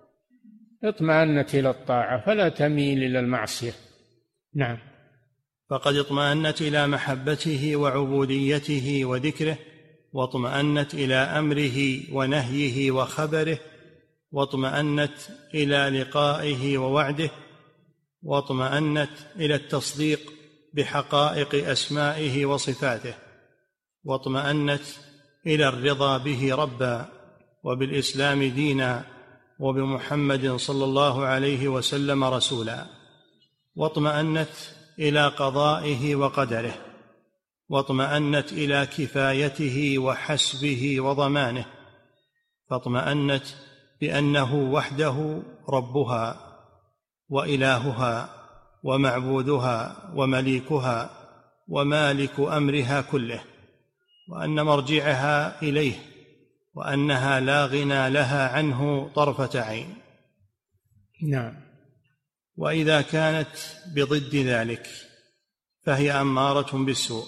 اطمأنت إلى الطاعة فلا تميل إلى المعصية. نعم. فقد اطمأنت إلى محبته وعبوديته وذكره، واطمأنت إلى أمره ونهيه وخبره، واطمأنت إلى لقائه ووعده، واطمأنت إلى التصديق بحقائق أسمائه وصفاته، واطمأنت إلى الرضا به ربا، وبالإسلام دينا، وبمحمد صلى الله عليه وسلم رسولا، واطمأنت إلى قضائه وقدره، واطمأنت إلى كفايته وحسبه وضمانه، فاطمأنت بأنه وحده ربها وإلهها ومعبودها ومليكها ومالك أمرها كله، وأن مرجعها إليه، وأنها لا غنى لها عنه طرفة عين. نعم. وإذا كانت بضد ذلك فهي أمارة بالسوء.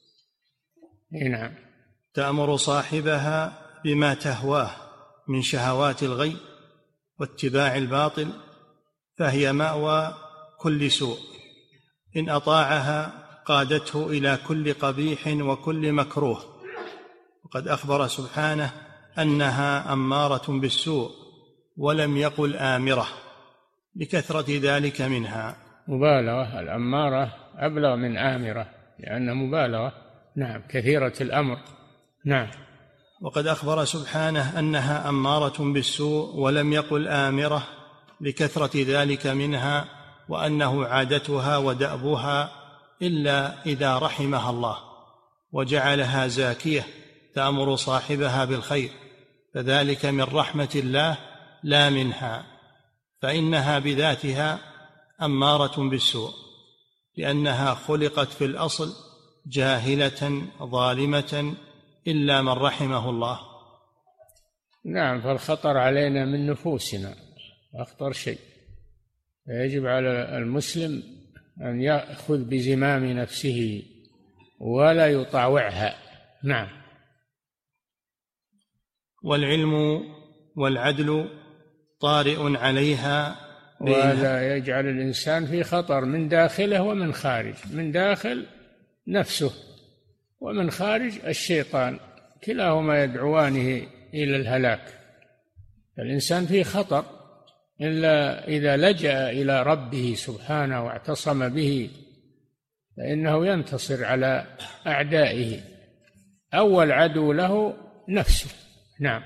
نعم. تأمر صاحبها بما تهواه من شهوات الغي واتباع الباطل، فهي مأوى كل سوء، إن أطاعها قادته إلى كل قبيح وكل مكروه. وقد أخبر سبحانه أنها أمارة بالسوء، ولم يقل آمرة لكثرة ذلك منها. مبالغة، الأمارة أبلغ من آمرة لأن مبالغة. نعم، كثيرة الأمر. نعم. وقد أخبر سبحانه أنها أمارة بالسوء ولم يقل آمرة لكثرة ذلك منها، وأنه عادتها ودأبها إلا إذا رحمها الله وجعلها زاكية تأمر صاحبها بالخير، فذلك من رحمة الله لا منها، فإنها بذاتها أمارة بالسوء، لأنها خلقت في الأصل جاهلة ظالمة إلا من رحمه الله. نعم، فالخطر علينا من نفوسنا أخطر شيء، يجب على المسلم أن يأخذ بزمام نفسه ولا يطاوعها. نعم. والعلم والعدل طارئ عليها، وهذا يجعل الإنسان في خطر من داخله ومن خارج، من داخل نفسه ومن خارج الشيطان، كلاهما يدعوانه إلى الهلاك. الإنسان في خطر إلا إذا لجأ إلى ربه سبحانه واعتصم به، فإنه ينتصر على أعدائه. أول عدو له نفسه. نعم.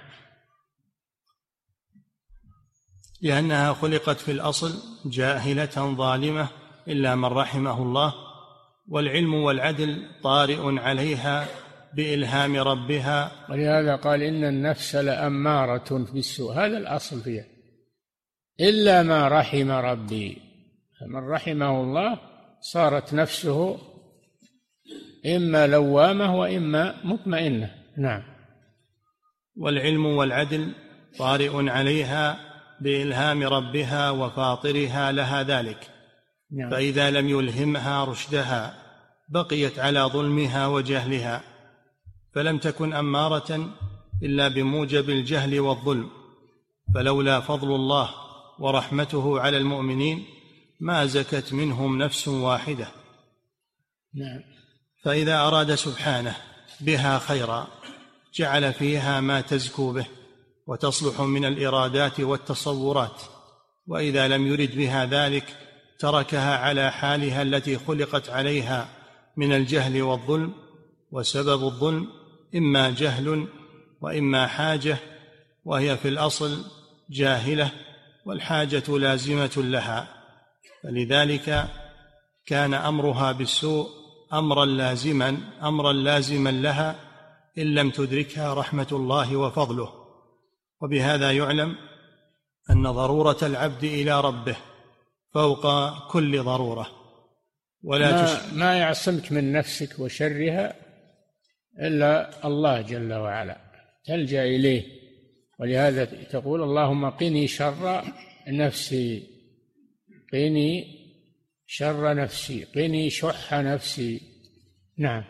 لأنها خلقت في الأصل جاهلة ظالمة إلا من رحمه الله. والعلم والعدل طارئ عليها بإلهام ربها، ولهذا قال إن النفس لأمارة بالسوء، هذا الأصل فيها، إلا ما رحم ربي، فمن رحمه الله صارت نفسه إما لوامة وإما مطمئنة. نعم. والعلم والعدل طارئ عليها بإلهام ربها وفاطرها لها ذلك. نعم. فإذا لم يلهمها رشدها بقيت على ظلمها وجهلها، فلم تكن أمارة إلا بموجب الجهل والظلم، فلولا فضل الله ورحمته على المؤمنين ما زكت منهم نفس واحدة. نعم. فإذا أراد سبحانه بها خيرا جعل فيها ما تزكو به وتصلح من الإرادات والتصورات، وإذا لم يرد بها ذلك تركها على حالها التي خلقت عليها من الجهل والظلم. وسبب الظلم إما جهل وإما حاجة، وهي في الأصل جاهلة، والحاجة لازمة لها، فلذلك كان أمرها بالسوء أمرا لازما لها إن لم تدركها رحمة الله وفضله. وبهذا يعلم أن ضرورة العبد إلى ربه فوق كل ضرورة، ما يعصمك من نفسك وشرها إلا الله جل وعلا، تلجأ إليه. ولهذا تقول اللهم قني شر نفسي، قني شر نفسي، قني شح نفسي. نعم.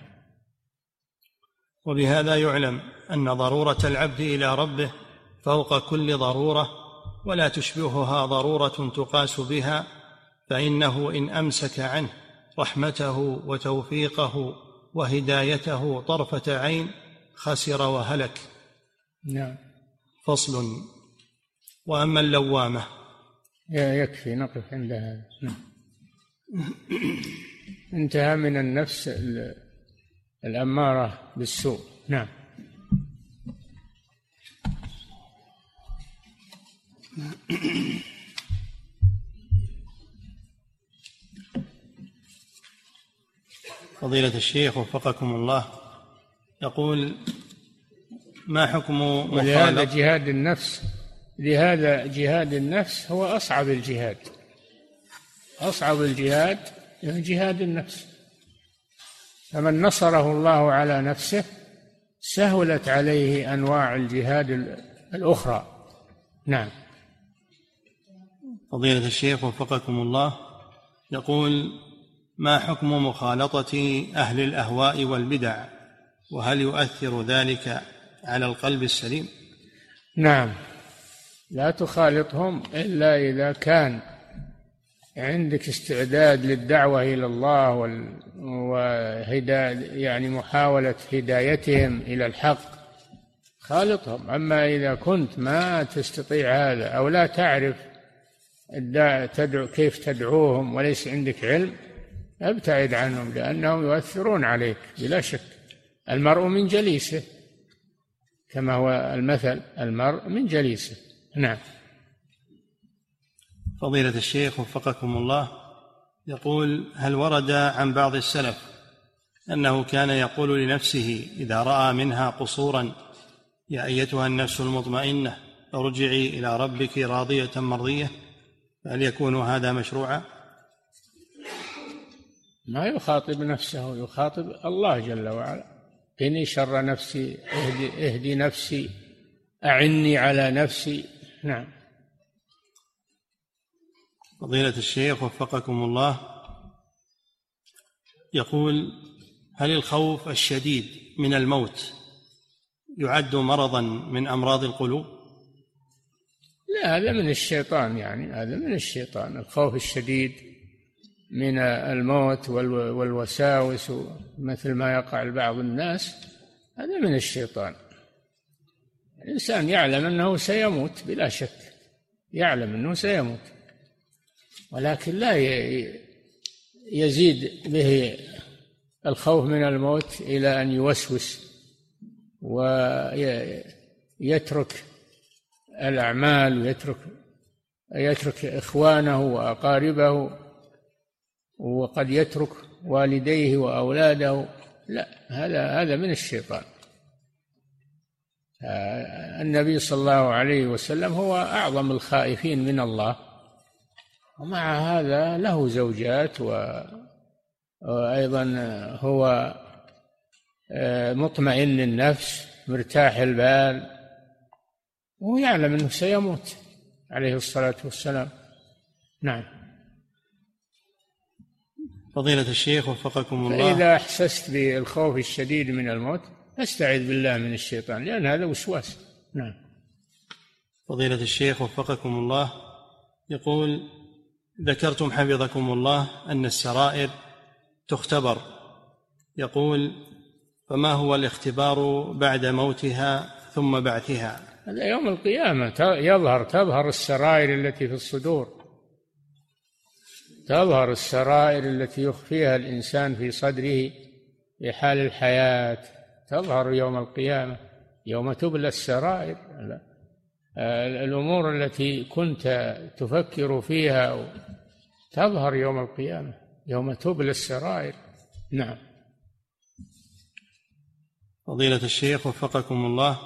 وبهذا يعلم أن ضرورة العبد إلى ربه فوق كل ضرورة، ولا تشبهها ضرورة تقاس بها، فإنه إن أمسك عنه رحمته وتوفيقه وهدايته طرفة عين خسر وهلك. نعم. فصل. وأما اللوامة. يكفي نقف عند هذا. انتهى من النفس الأمارة بالسوء. نعم. فضيلة الشيخ وفقكم الله يقول: ما حكم ولهذا جهاد النفس، لهذا جهاد النفس هو أصعب الجهاد. أصعب الجهاد يعني جهاد النفس، فمن نصره الله على نفسه سهلت عليه أنواع الجهاد الأخرى. نعم. فضيلة الشيخ وفقكم الله يقول: ما حكم مخالطة أهل الأهواء والبدع، وهل يؤثر ذلك على القلب السليم؟ نعم، لا تخالطهم إلا إذا كان عندك استعداد للدعوة إلى الله يعني محاولة هدايتهم إلى الحق، خالطهم. أما إذا كنت ما تستطيع هذا أو لا تعرف كيف تدعوهم وليس عندك علم، ابتعد عنهم، لأنهم يؤثرون عليك بلا شك. المرء من جليسه، كما هو المثل، المرء من جليسه. نعم. فضيلة الشيخ وفقكم الله يقول: هل ورد عن بعض السلف أنه كان يقول لنفسه إذا رأى منها قصورا: يا أيتها النفس المطمئنة ارجعي إلى ربك راضية مرضية؟ هل يكون هذا مشروعا؟ ما يخاطب نفسه، يخاطب الله جل وعلا: قني شر نفسي، اهدي نفسي، أعني على نفسي. نعم. فضيلة الشيخ وفقكم الله يقول: هل الخوف الشديد من الموت يعد مرضا من أمراض القلوب؟ لا، هذا من الشيطان، يعني هذا من الشيطان. الخوف الشديد من الموت والوساوس مثل ما يقع لبعض الناس، هذا من الشيطان. الإنسان يعلم أنه سيموت بلا شك، يعلم أنه سيموت، ولكن لا يزيد به الخوف من الموت إلى أن يوسوس ويترك الأعمال ويترك إخوانه وأقاربه، وقد يترك والديه وأولاده. لا، هذا من الشيطان. النبي صلى الله عليه وسلم هو أعظم الخائفين من الله، ومع هذا له زوجات، وأيضا هو مطمئن النفس مرتاح البال، ويعلم أنه سيموت عليه الصلاة والسلام. نعم. فضيلة الشيخ وفقكم الله، فإذا أحسست بالخوف الشديد من الموت فاستعذ بالله من الشيطان، لأن هذا وسواس. نعم. فضيلة الشيخ وفقكم الله يقول: ذكرتم حفظكم الله أن السرائر تختبر، يقول: فما هو الاختبار بعد موتها ثم بعثها؟ هذا يوم القيامة تظهر السرائر التي في الصدور، تظهر السرائر التي يخفيها الإنسان في صدره في حال الحياة، تظهر يوم القيامة، يوم تبلى السرائر. الأمور التي كنت تفكر فيها تظهر يوم القيامة، يوم تبلى السرائر. نعم. فضيلة الشيخ وفقكم الله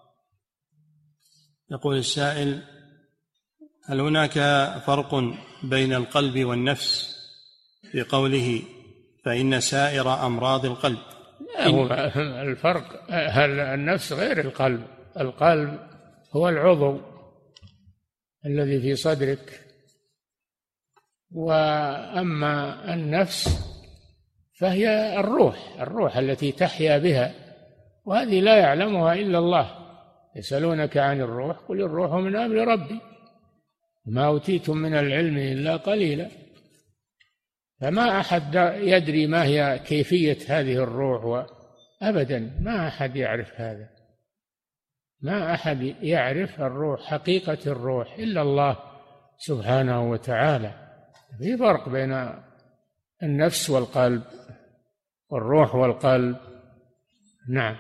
يقول السائل: هل هناك فرق بين القلب والنفس في قوله فإن سائر أمراض القلب؟ هو الفرق، النفس غير القلب. القلب هو العضو الذي في صدرك، وأما النفس فهي الروح التي تحيا بها، وهذه لا يعلمها إلا الله. يسألونك عن الروح قل الروح من أمر ربي ما أوتيتم من العلم إلا قليلا. فما أحد يدري ما هي كيفية هذه الروح أبدا، ما أحد يعرف هذا، ما أحد يعرف الروح، حقيقة الروح إلا الله سبحانه وتعالى. في فرق بين النفس والقلب، والروح والقلب. نعم.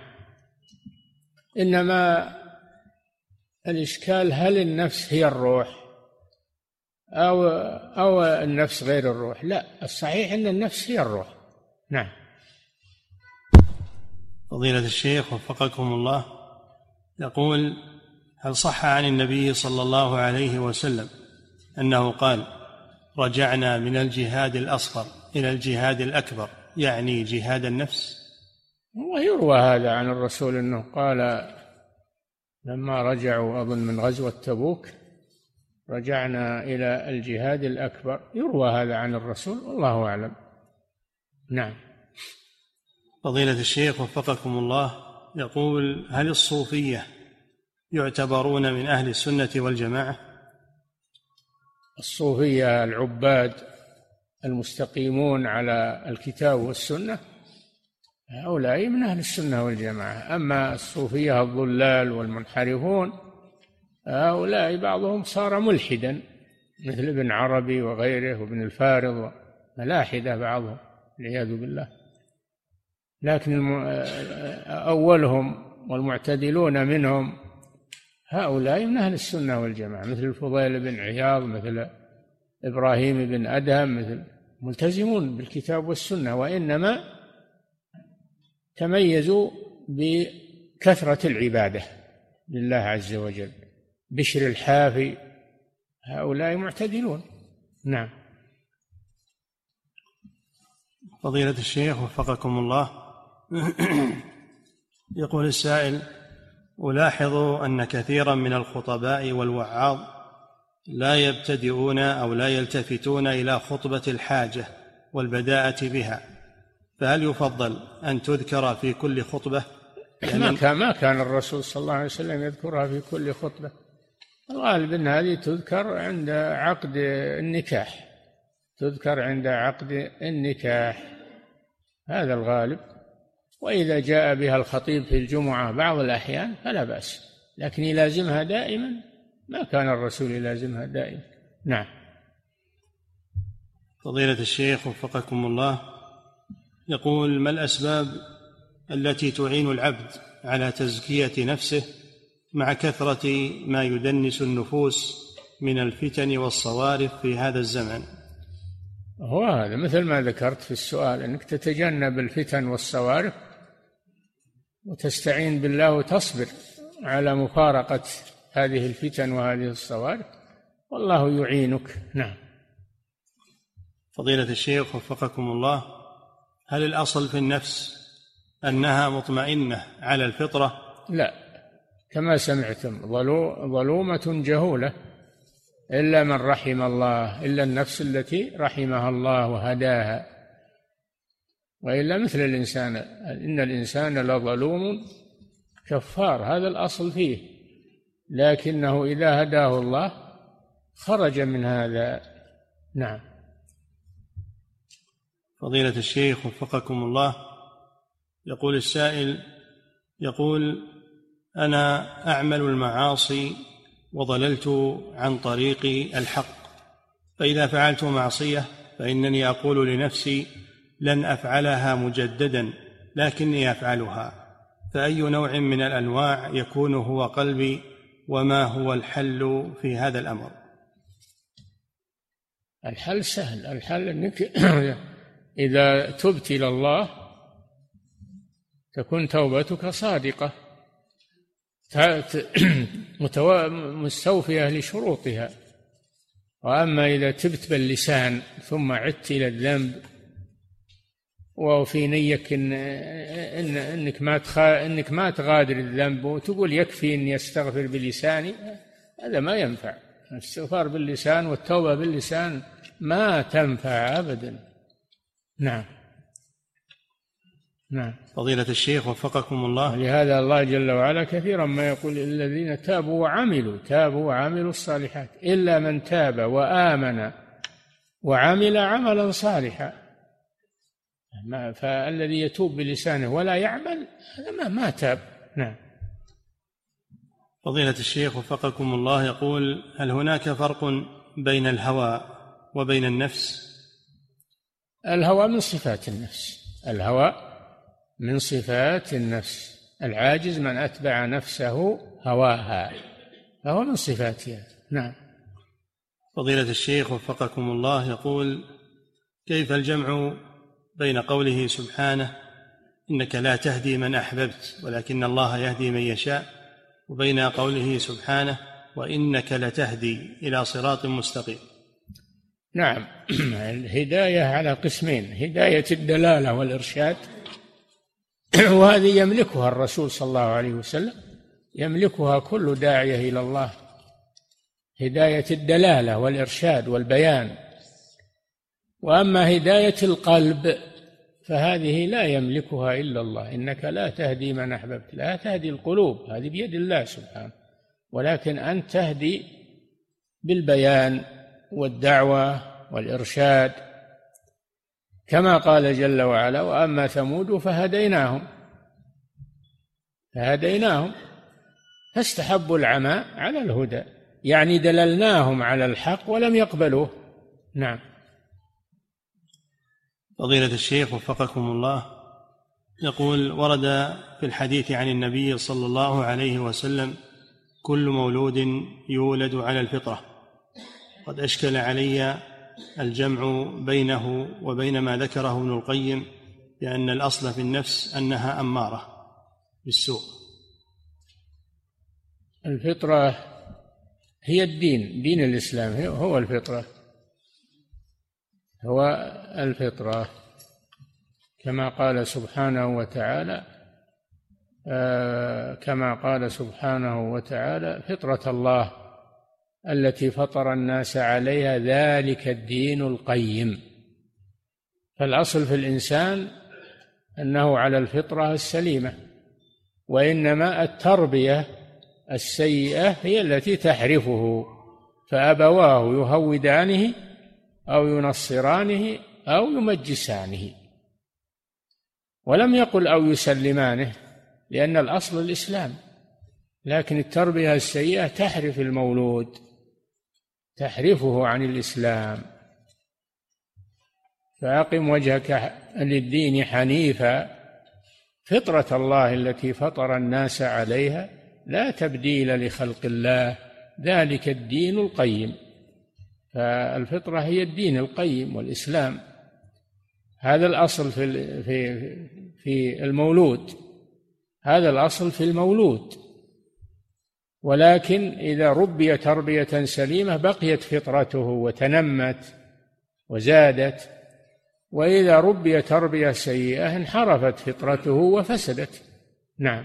إنما الإشكال هل النفس هي الروح أو النفس غير الروح؟ لا، الصحيح أن النفس هي الروح. نعم. فضيلة الشيخ وفقكم الله، يقول: هل صح عن النبي صلى الله عليه وسلم أنه قال: رجعنا من الجهاد الأصغر إلى الجهاد الأكبر، يعني جهاد النفس؟ ويروى هذا عن الرسول أنه قال لما رجعوا أظن من غزوة تبوك: رجعنا إلى الجهاد الأكبر. يروى هذا عن الرسول، والله أعلم. نعم. فضيلة الشيخ وفقكم الله، يقول: هل الصوفية يعتبرون من أهل السنة والجماعة؟ الصوفية العباد المستقيمون على الكتاب والسنة هؤلاء من أهل السنة والجماعة. أما الصوفية الضلال والمنحرفون هؤلاء بعضهم صار ملحدا، مثل ابن عربي وغيره وابن الفارض، وملاحدة بعضهم والعياذ بالله. لكن أولهم والمعتدلون منهم هؤلاء من أهل السنة والجماعة، مثل الفضيل بن عياض، مثل إبراهيم بن أدهم، مثل ملتزمون بالكتاب والسنة، وإنما تميزوا بكثرة العبادة لله عز وجل. بشر الحافي، هؤلاء معتدلون. نعم. فضيلة الشيخ وفقكم الله، يقول السائل: ألاحظ أن كثيرا من الخطباء والوعاظ لا يبتدئون أو لا يلتفتون إلى خطبة الحاجة والبداءة بها، فهل يفضل أن تذكر في كل خطبة؟ ما كان الرسول صلى الله عليه وسلم يذكرها في كل خطبة. الغالب أن هذه تذكر عند عقد النكاح، تذكر عند عقد النكاح، هذا الغالب. وإذا جاء بها الخطيب في الجمعة بعض الأحيان فلا بأس، لكن يلازمها دائما ما كان الرسول يلازمها دائما. نعم. فضيلة الشيخ وفقكم الله، يقول: ما الأسباب التي تعين العبد على تزكية نفسه مع كثرة ما يدنس النفوس من الفتن والصوارف في هذا الزمن؟ هو هذا مثل ما ذكرت في السؤال، أنك تتجنب الفتن والصوارف وتستعين بالله وتصبر على مفارقة هذه الفتن وهذه الصوارف، والله يعينك. نعم. فضيلة الشيخ وفقكم الله، هل الأصل في النفس أنها مطمئنة على الفطرة؟ لا، كما سمعتم: ظلومة جهولة إلا من رحم الله، إلا النفس التي رحمها الله وهداها، وإلا مثل الإنسان، إن الإنسان لظلوم كفار، هذا الأصل فيه، لكنه إذا هداه الله خرج من هذا. نعم. فضيلة الشيخ وفقكم الله، يقول السائل: يقول: أنا أعمل المعاصي وضللت عن طريق الحق، فإذا فعلت معصية فإنني أقول لنفسي لن أفعلها مجددا، لكني أفعلها، فأي نوع من الأنواع يكون هو قلبي، وما هو الحل في هذا الأمر؟ الحل سهل، الحل أنك إذا تبت إلى الله تكون توبتك صادقة مستوفية لشروطها. وأما إذا تبت باللسان ثم عدت إلى الذنب وفي نيك إنك ما تغادر الذنب وتقول يكفي أني أستغفر بلساني، هذا ما ينفع. الاستغفار باللسان والتوبة باللسان ما تنفع أبدا. نعم. نعم. فضيلة الشيخ وفقكم الله. ولهذا الله جل وعلا كثيرا ما يقول الذين تابوا وعملوا الصالحات إلا من تاب وآمن وعمل عملا صالحا. فالذي يتوب بلسانه ولا يعمل هذا ما تاب. نعم. فضيلة الشيخ وفقكم الله يقول: هل هناك فرق بين الهوى وبين النفس؟ الهوى من صفات النفس، الهوى من صفات النفس. العاجز من أتبع نفسه هواها، فهو من صفاتها. نعم. فضيلة الشيخ وفقكم الله يقول: كيف الجمع بين قوله سبحانه إنك لا تهدي من أحببت ولكن الله يهدي من يشاء، وبين قوله سبحانه وإنك لتهدي إلى صراط مستقيم؟ نعم. الهداية على قسمين: هداية الدلالة والإرشاد، وهذه يملكها الرسول صلى الله عليه وسلم، يملكها كل داعية إلى الله. هداية الدلالة والإرشاد والبيان. وأما هداية القلب فهذه لا يملكها إلا الله. إنك لا تهدي من أحببت، لا تهدي القلوب، هذه بيد الله سبحانه، ولكن أنت تهدي بالبيان والدعوة والإرشاد، كما قال جل وعلا: وأما ثمود فهديناهم فاستحبوا العمى على الهدى، يعني دللناهم على الحق ولم يقبلوه. نعم. فضيلة الشيخ وفقكم الله يقول: ورد في الحديث عن النبي صلى الله عليه وسلم: كل مولود يولد على الفطرة. قد أشكل علي الجمع بينه وبين ما ذكره ابن القيم بأن الأصل في النفس أنها أمارة بالسوء. الفطرة هي الدين، دين الإسلام هو الفطرة، هو الفطرة، كما قال سبحانه وتعالى: فطرة الله التي فطر الناس عليها ذلك الدين القيم. فالأصل في الإنسان أنه على الفطرة السليمة، وإنما التربية السيئة هي التي تحرفه، فأبواه يهودانه أو ينصرانه أو يمجسانه، ولم يقل أو يسلمانه، لأن الأصل الإسلام، لكن التربية السيئة تحرف المولود، تحرفه عن الإسلام. فأقم وجهك للدين حنيفا، فطرة الله التي فطر الناس عليها لا تبديل لخلق الله، ذلك الدين القيم. فالفطرة هي الدين القيم والإسلام، هذا الأصل في المولود، هذا الأصل في المولود. ولكن إذا ربي تربية سليمة بقيت فطرته وتنمت وزادت، وإذا ربي تربية سيئة انحرفت فطرته وفسدت. نعم.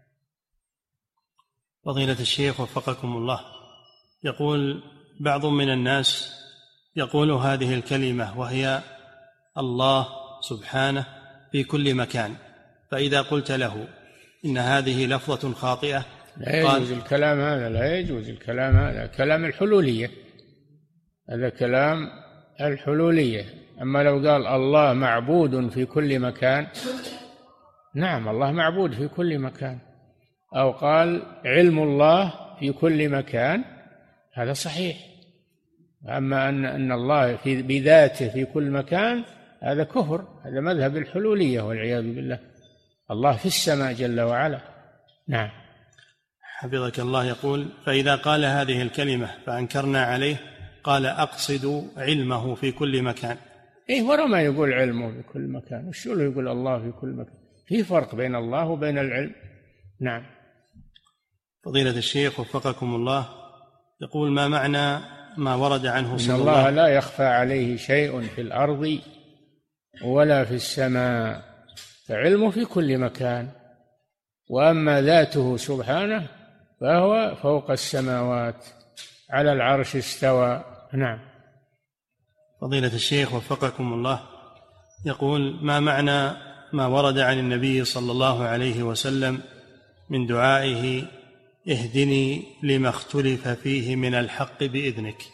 فضيلة الشيخ وفقكم الله يقول: بعض من الناس يقول هذه الكلمة وهي الله سبحانه في كل مكان، فإذا قلت له إن هذه لفظة خاطئة لا يجوز الكلام هذا، لا يجوز الكلام هذا، كلام الحلولية، هذا كلام الحلولية. أما لو قال الله معبود في كل مكان، نعم الله معبود في كل مكان، أو قال علم الله في كل مكان، هذا صحيح. أما أن الله بذاته في كل مكان هذا كفر، هذا مذهب الحلولية والعياذ بالله. الله في السماء جل وعلا. نعم. حفظك الله يقول: فإذا قال هذه الكلمة فأنكرنا عليه قال: أقصد علمه في كل مكان. ورا ما يقول علمه في كل مكان، وشو له يقول الله في كل مكان؟ في فرق بين الله وبين العلم. نعم. فضيلة الشيخ وفقكم الله يقول: ما معنى ما ورد عنه صلى الله عليه وسلم: لا يخفى عليه شيء في الأرض ولا في السماء، فعلمه في كل مكان، وأما ذاته سبحانه فهو فوق السماوات على العرش استوى. نعم. فضيلة الشيخ وفقكم الله يقول: ما معنى ما ورد عن النبي صلى الله عليه وسلم من دعائه: اهدني لما اختلف فيه من الحق بإذنك.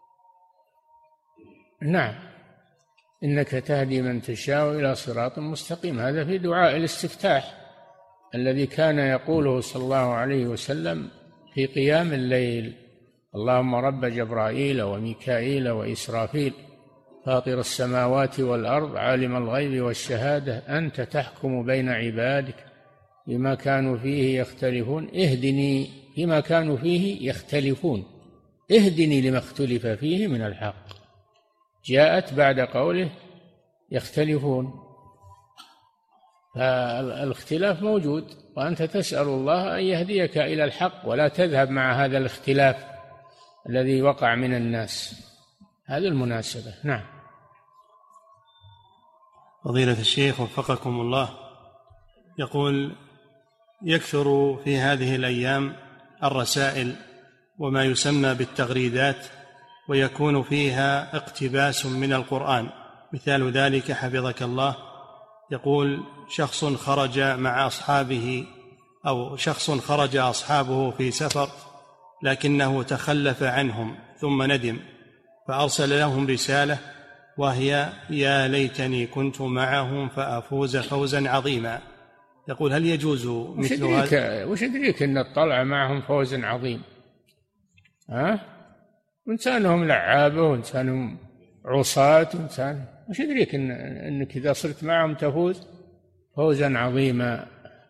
نعم، إنك تهدي من تشاء إلى صراط مستقيم. هذا في دعاء الاستفتاح الذي كان يقوله صلى الله عليه وسلم في قيام الليل: اللهم رب جبرائيل وميكائيل وإسرافيل فاطر السماوات والأرض عالم الغيب والشهادة أنت تحكم بين عبادك بما كانوا فيه يختلفون اهدني فيما كانوا فيه يختلفون اهدني لما اختلف فيه من الحق. جاءت بعد قوله يختلفون، فالاختلاف موجود، وأنت تسأل الله أن يهديك إلى الحق ولا تذهب مع هذا الاختلاف الذي وقع من الناس. هذه المناسبة. نعم. فضيلة الشيخ وفقكم الله، يقول: يكثر في هذه الأيام الرسائل وما يسمى بالتغريدات، ويكون فيها اقتباس من القرآن. مثال ذلك حفظك الله، يقول: شخص خرج مع أصحابه أو شخص خرج أصحابه في سفر لكنه تخلف عنهم ثم ندم، فأرسل لهم رسالة وهي: يا ليتني كنت معهم فأفوز فوزا عظيما. يقول: هل يجوز مثل هذا؟ وش يدريك أن الطلع معهم فوز عظيم؟ إنسانهم لعابة وإنسانهم عصاة وإنسان، وش يدريك أنك إذا صرت معهم تفوز فوزا عظيما؟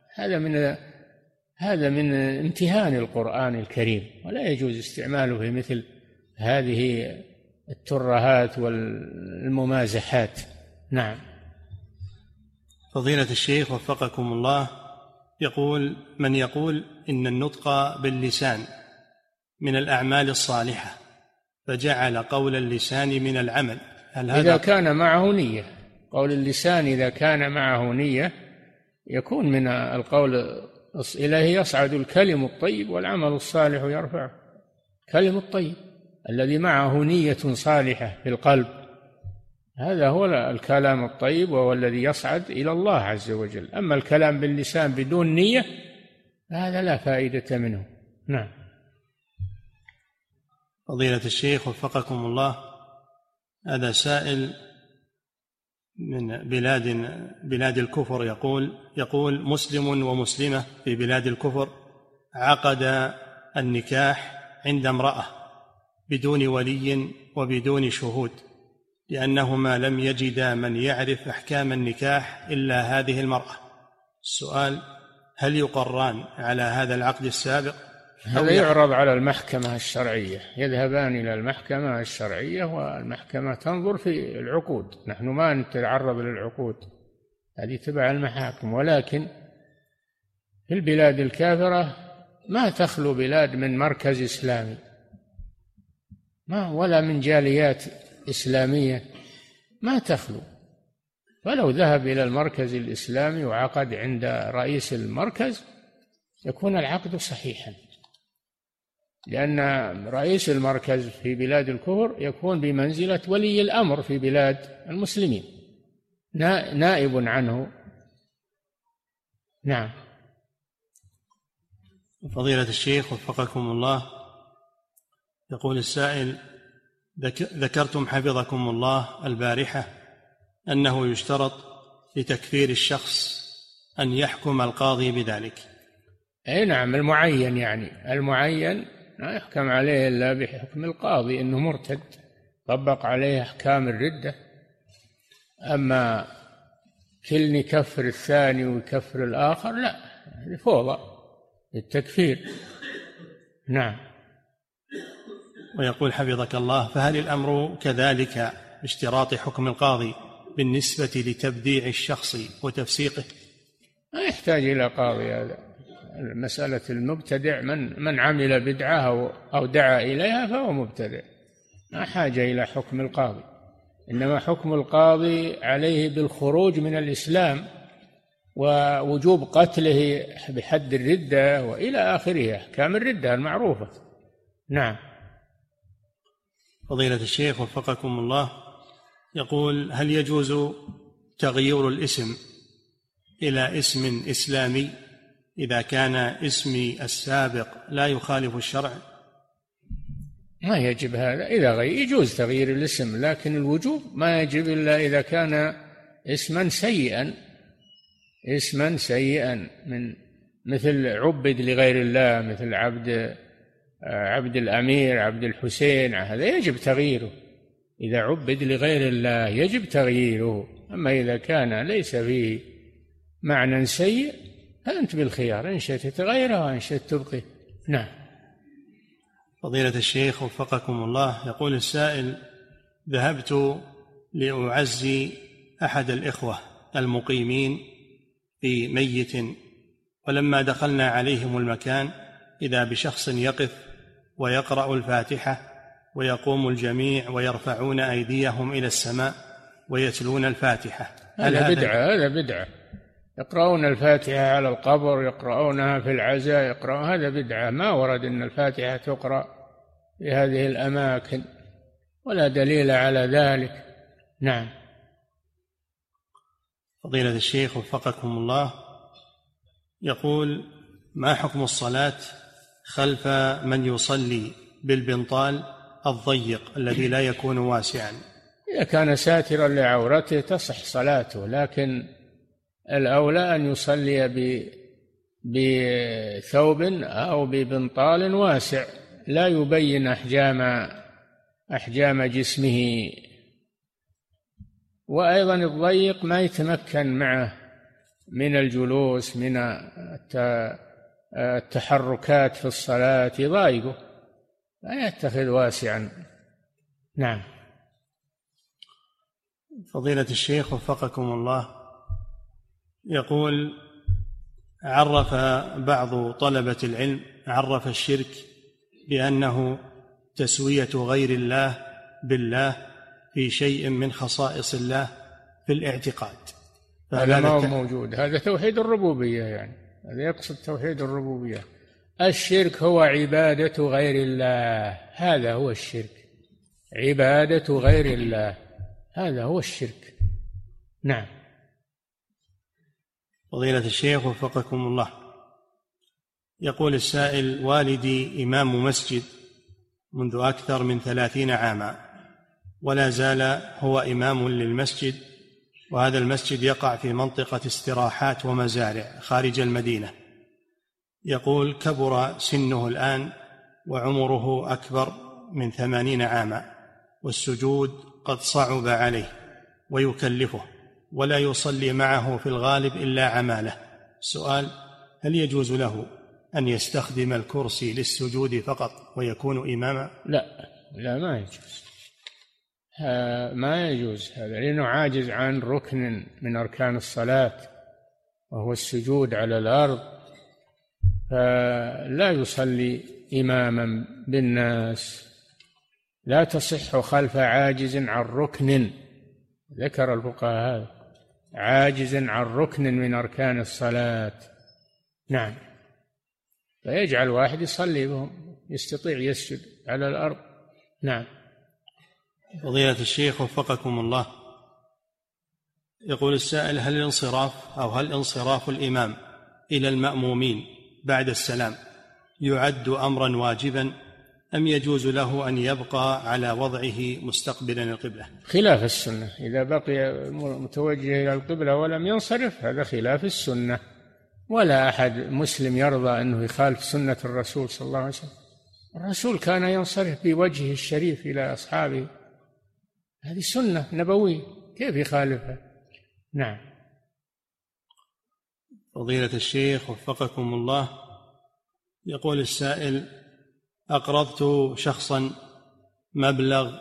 هذا من امتهان القرآن الكريم، ولا يجوز استعماله في مثل هذه الترهات والممازحات. نعم. فضيلة الشيخ وفقكم الله، يقول: من يقول إن النطق باللسان من الأعمال الصالحة فجعل قول اللسان من العمل، هل هذا؟ إذا كان معه نية، قول اللسان إذا كان معه نية يكون من القول. إليه يصعد الكلم الطيب والعمل الصالح يرفعه. كلم الطيب الذي معه نية صالحة في القلب، هذا هو الكلام الطيب، وهو الذي يصعد إلى الله عز وجل. أما الكلام باللسان بدون نية هذا لا فائدة منه. نعم. فضيلة الشيخ وفقكم الله، هذا سائل من بلاد الكفر، يقول: مسلم ومسلمة في بلاد الكفر عقد النكاح عند امرأة بدون ولي وبدون شهود، لأنهما لم يجدا من يعرف أحكام النكاح إلا هذه المرأة. السؤال: هل يقران على هذا العقد السابق؟ هذا يعرض على المحكمة الشرعية، يذهبان إلى المحكمة الشرعية والمحكمة تنظر في العقود. نحن ما نتعرض للعقود، هذه تبع المحاكم. ولكن في البلاد الكافرة ما تخلو بلاد من مركز إسلامي ولا من جاليات إسلامية، ما تخلو. فلو ذهب إلى المركز الإسلامي وعقد عند رئيس المركز يكون العقد صحيحا، لأن رئيس المركز في بلاد الكفر يكون بمنزلة ولي الأمر في بلاد المسلمين، نائب عنه. نعم. فضيلة الشيخ وفقكم الله، يقول السائل: ذكرتم حفظكم الله البارحة أنه يشترط لتكفير الشخص أن يحكم القاضي بذلك. أي نعم، المعين، يعني المعين لا يحكم عليه إلا بحكم القاضي أنه مرتد، طبق عليه أحكام الردة. أما كل يكفر الثاني ويكفر الآخر لا، هذه فوضى التكفير. نعم. ويقول حفظك الله: فهل الأمر كذلك باشتراط حكم القاضي بالنسبة لتبديع الشخص وتفسيقه؟ ما يحتاج إلى قاضي. هذا مسألة المبتدع، من عمل بدعة أو دعا إليها فهو مبتدع، ما حاجة إلى حكم القاضي. إنما حكم القاضي عليه بالخروج من الإسلام ووجوب قتله بحد الردة وإلى آخره، أحكام الردة المعروفة. نعم. فضيلة الشيخ وفقكم الله، يقول: هل يجوز تغيير الاسم إلى اسم إسلامي إذا كان اسمي السابق لا يخالف الشرع؟ ما يجب هذا. إذا يجوز تغيير الاسم، لكن الوجوب ما يجب إلا إذا كان اسما سيئا من مثل عبد لغير الله، مثل عبد الأمير، عبد الحسين، هذا يجب تغييره. إذا عبد لغير الله يجب تغييره. أما إذا كان ليس فيه معنى سيء فأنت بالخيار، إن شئت تغيره وإن شئت تبقي. نعم. فضيلة الشيخ وفقكم الله، يقول السائل: ذهبت لأعزي أحد الإخوة المقيمين في ميت، ولما دخلنا عليهم المكان إذا بشخص يقف ويقرأ الفاتحة، ويقوم الجميع ويرفعون أيديهم إلى السماء ويتلون الفاتحة. هذا بدعة. يقرؤون الفاتحة على القبر، يقرؤونها في العزاء، هذا بدعة. ما ورد أن الفاتحة تقرأ في هذه الأماكن، ولا دليل على ذلك. نعم. فضيلة الشيخ وفقكم الله، يقول: ما حكم الصلاة خلف من يصلي بالبنطال الضيق الذي لا يكون واسعا؟ إذا كان ساترا لعورته تصح صلاته، لكن الأولى أن يصلي بثوب أو ببنطال واسع لا يبين أحجام جسمه. وأيضا الضيق ما يتمكن معه من الجلوس، من التحركات في الصلاة، يضايقه، لا يتخذ واسعا. نعم. فضيلة الشيخ وفقكم الله، يقول: عرف بعض طلبة العلم الشرك بأنه تسوية غير الله بالله في شيء من خصائص الله في الاعتقاد. هذا ما هو موجود، هذا توحيد الربوبية، يعني هذا يقصد توحيد الربوبية. الشرك هو عبادة غير الله، هذا هو الشرك، عبادة غير الله، هذا هو الشرك. نعم. فضيلة الشيخ وفقكم الله، يقول السائل: والدي إمام مسجد منذ أكثر من 30 عاما، ولا زال هو إمام للمسجد، وهذا المسجد يقع في منطقة استراحات ومزارع خارج المدينة. يقول: كبر سنه الآن وعمره أكبر من 80 عاما، والسجود قد صعب عليه ويكلفه، ولا يصلي معه في الغالب إلا عماله. السؤال: هل يجوز له أن يستخدم الكرسي للسجود فقط ويكون إماما؟ لا ما يجوز، ما يجوز هذا، لأنه عاجز عن ركن من أركان الصلاة وهو السجود على الأرض، فلا يصلي إماما بالناس. لا تصح خلف عاجز عن ركن، ذكر الفقهاء هذا، عاجز عن ركن من أركان الصلاة. نعم. فيجعل واحد يصلي بهم، يستطيع يسجد على الأرض. نعم. فضيلة الشيخ وفقكم الله، يقول السائل: هل انصراف الإمام إلى المأمومين بعد السلام يعد أمرا واجبا، أم يجوز له أن يبقى على وضعه مستقبلا القبلة؟ خلاف السنة، إذا بقي متوجه إلى القبلة ولم ينصرف هذا خلاف السنة، ولا أحد مسلم يرضى أنه يخالف سنة الرسول صلى الله عليه وسلم. الرسول كان ينصرف بوجهه الشريف إلى أصحابه، هذه سنة نبوية، كيف يخالفها؟ نعم. فضيلة الشيخ وفقكم الله، يقول السائل: أقرضت شخصا مبلغ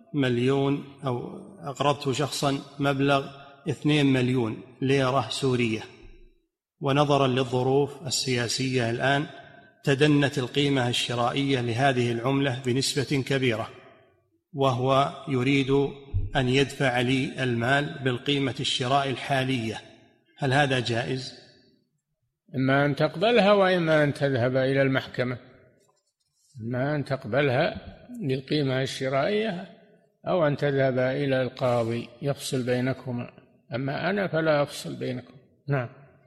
2 مليون ليرة سورية، ونظرا للظروف السياسية الآن تدنت القيمة الشرائية لهذه العملة بنسبة كبيرة، وهو يريد أن يدفع لي المال بالقيمة الشراء الحالية، هل هذا جائز؟ إما أن تقبلها وإما أن تذهب إلى المحكمة، إما أن تقبلها للقيمة الشرائية أو أن تذهب إلى القاضي يفصل بينكما، أما أنا فلا أفصل بينكم. نعم.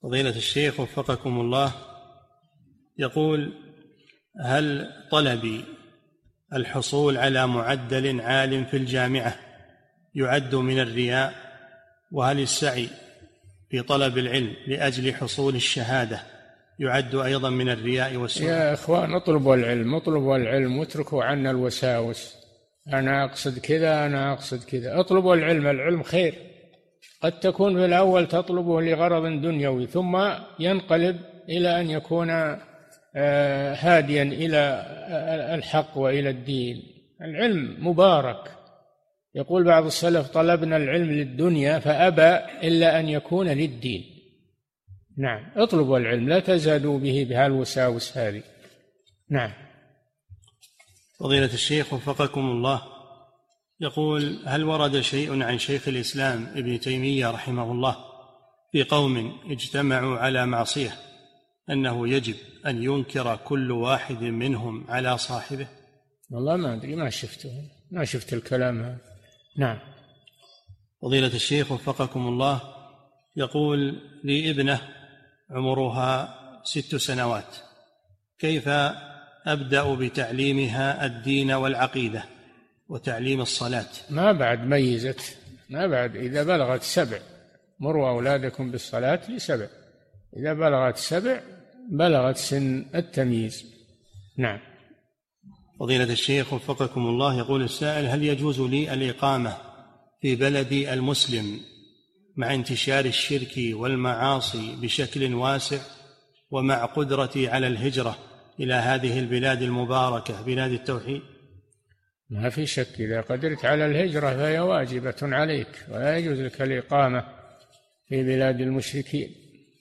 فضيلة الشيخ وفقكم الله، يقول: هل طلبي الحصول على معدل عال في الجامعة يعد من الرياء؟ وهل السعي في طلب العلم لأجل حصول الشهادة يعد أيضا من الرياء والسمعة؟ يا إخوان، اطلبوا العلم واتركوا عنا الوساوس. أنا أقصد كذا، أنا أقصد كذا. اطلبوا العلم خير. قد تكون في الأول تطلبه لغرض دنيوي، ثم ينقلب إلى أن يكون هاديا إلى الحق وإلى الدين. العلم مبارك. يقول بعض السلف: طلبنا العلم للدنيا فأبى إلا أن يكون للدين. نعم، اطلبوا العلم، لا تزادوا به بهالوساوس هذه. نعم. فضيلة الشيخ وفقكم الله، يقول: هل ورد شيء عن شيخ الإسلام ابن تيمية رحمه الله في قوم اجتمعوا على معصية أنه يجب أن ينكر كل واحد منهم على صاحبه؟ والله ما أدري، ما شفت الكلام هذا. نعم. فضيلة الشيخ وفقكم الله، يقول: لي ابنة عمرها 6 سنوات، كيف أبدأ بتعليمها الدين والعقيدة وتعليم الصلاة؟ ما بعد ميزت، ما بعد. إذا بلغت 7 مروا أولادكم بالصلاة ل7. إذا بلغت 7 بلغت سن التمييز. نعم. فضيلة الشيخ وفقكم الله، يقول السائل: هل يجوز لي الإقامة في بلدي المسلم مع انتشار الشرك والمعاصي بشكل واسع، ومع قدرتي على الهجرة إلى هذه البلاد المباركة بلاد التوحيد؟ ما في شك، إذا قدرت على الهجرة فهي واجبة عليك، ولا يجوز لك الإقامة في بلاد المشركين.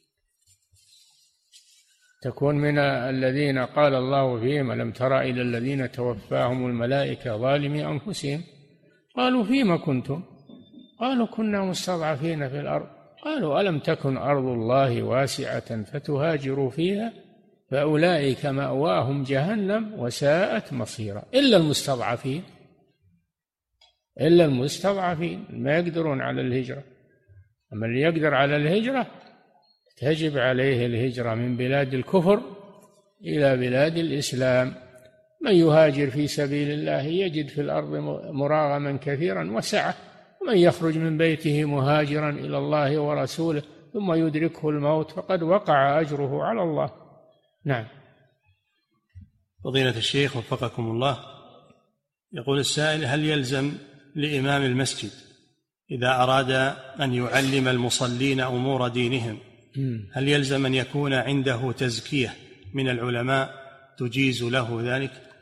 تكون من الذين قال الله فيهم: ألم تر إلى الذين توفاهم الملائكة ظالمي أنفسهم قالوا فيما كنتم؟ قالوا كنا مستضعفين في الأرض. قالوا ألم تكن أرض الله واسعة فتهاجروا فيها فأولئك مأواهم جهنم وساءت مصيرا. إلا المستضعفين ما يقدرون على الهجرة. أما اللي يقدر على الهجرة تجب عليه الهجرة من بلاد الكفر إلى بلاد الإسلام. من يهاجر في سبيل الله يجد في الأرض مراغما كثيرا وسعة، ومن يخرج من بيته مهاجرا إلى الله ورسوله ثم يدركه الموت فقد وقع أجره على الله. نعم. فضيلة الشيخ وفقكم الله، يقول السائل: هل يلزم لإمام المسجد إذا أراد أن يعلم المصلين أمور دينهم، هل يلزم أن يكون عنده تزكية من العلماء تجيز له ذلك؟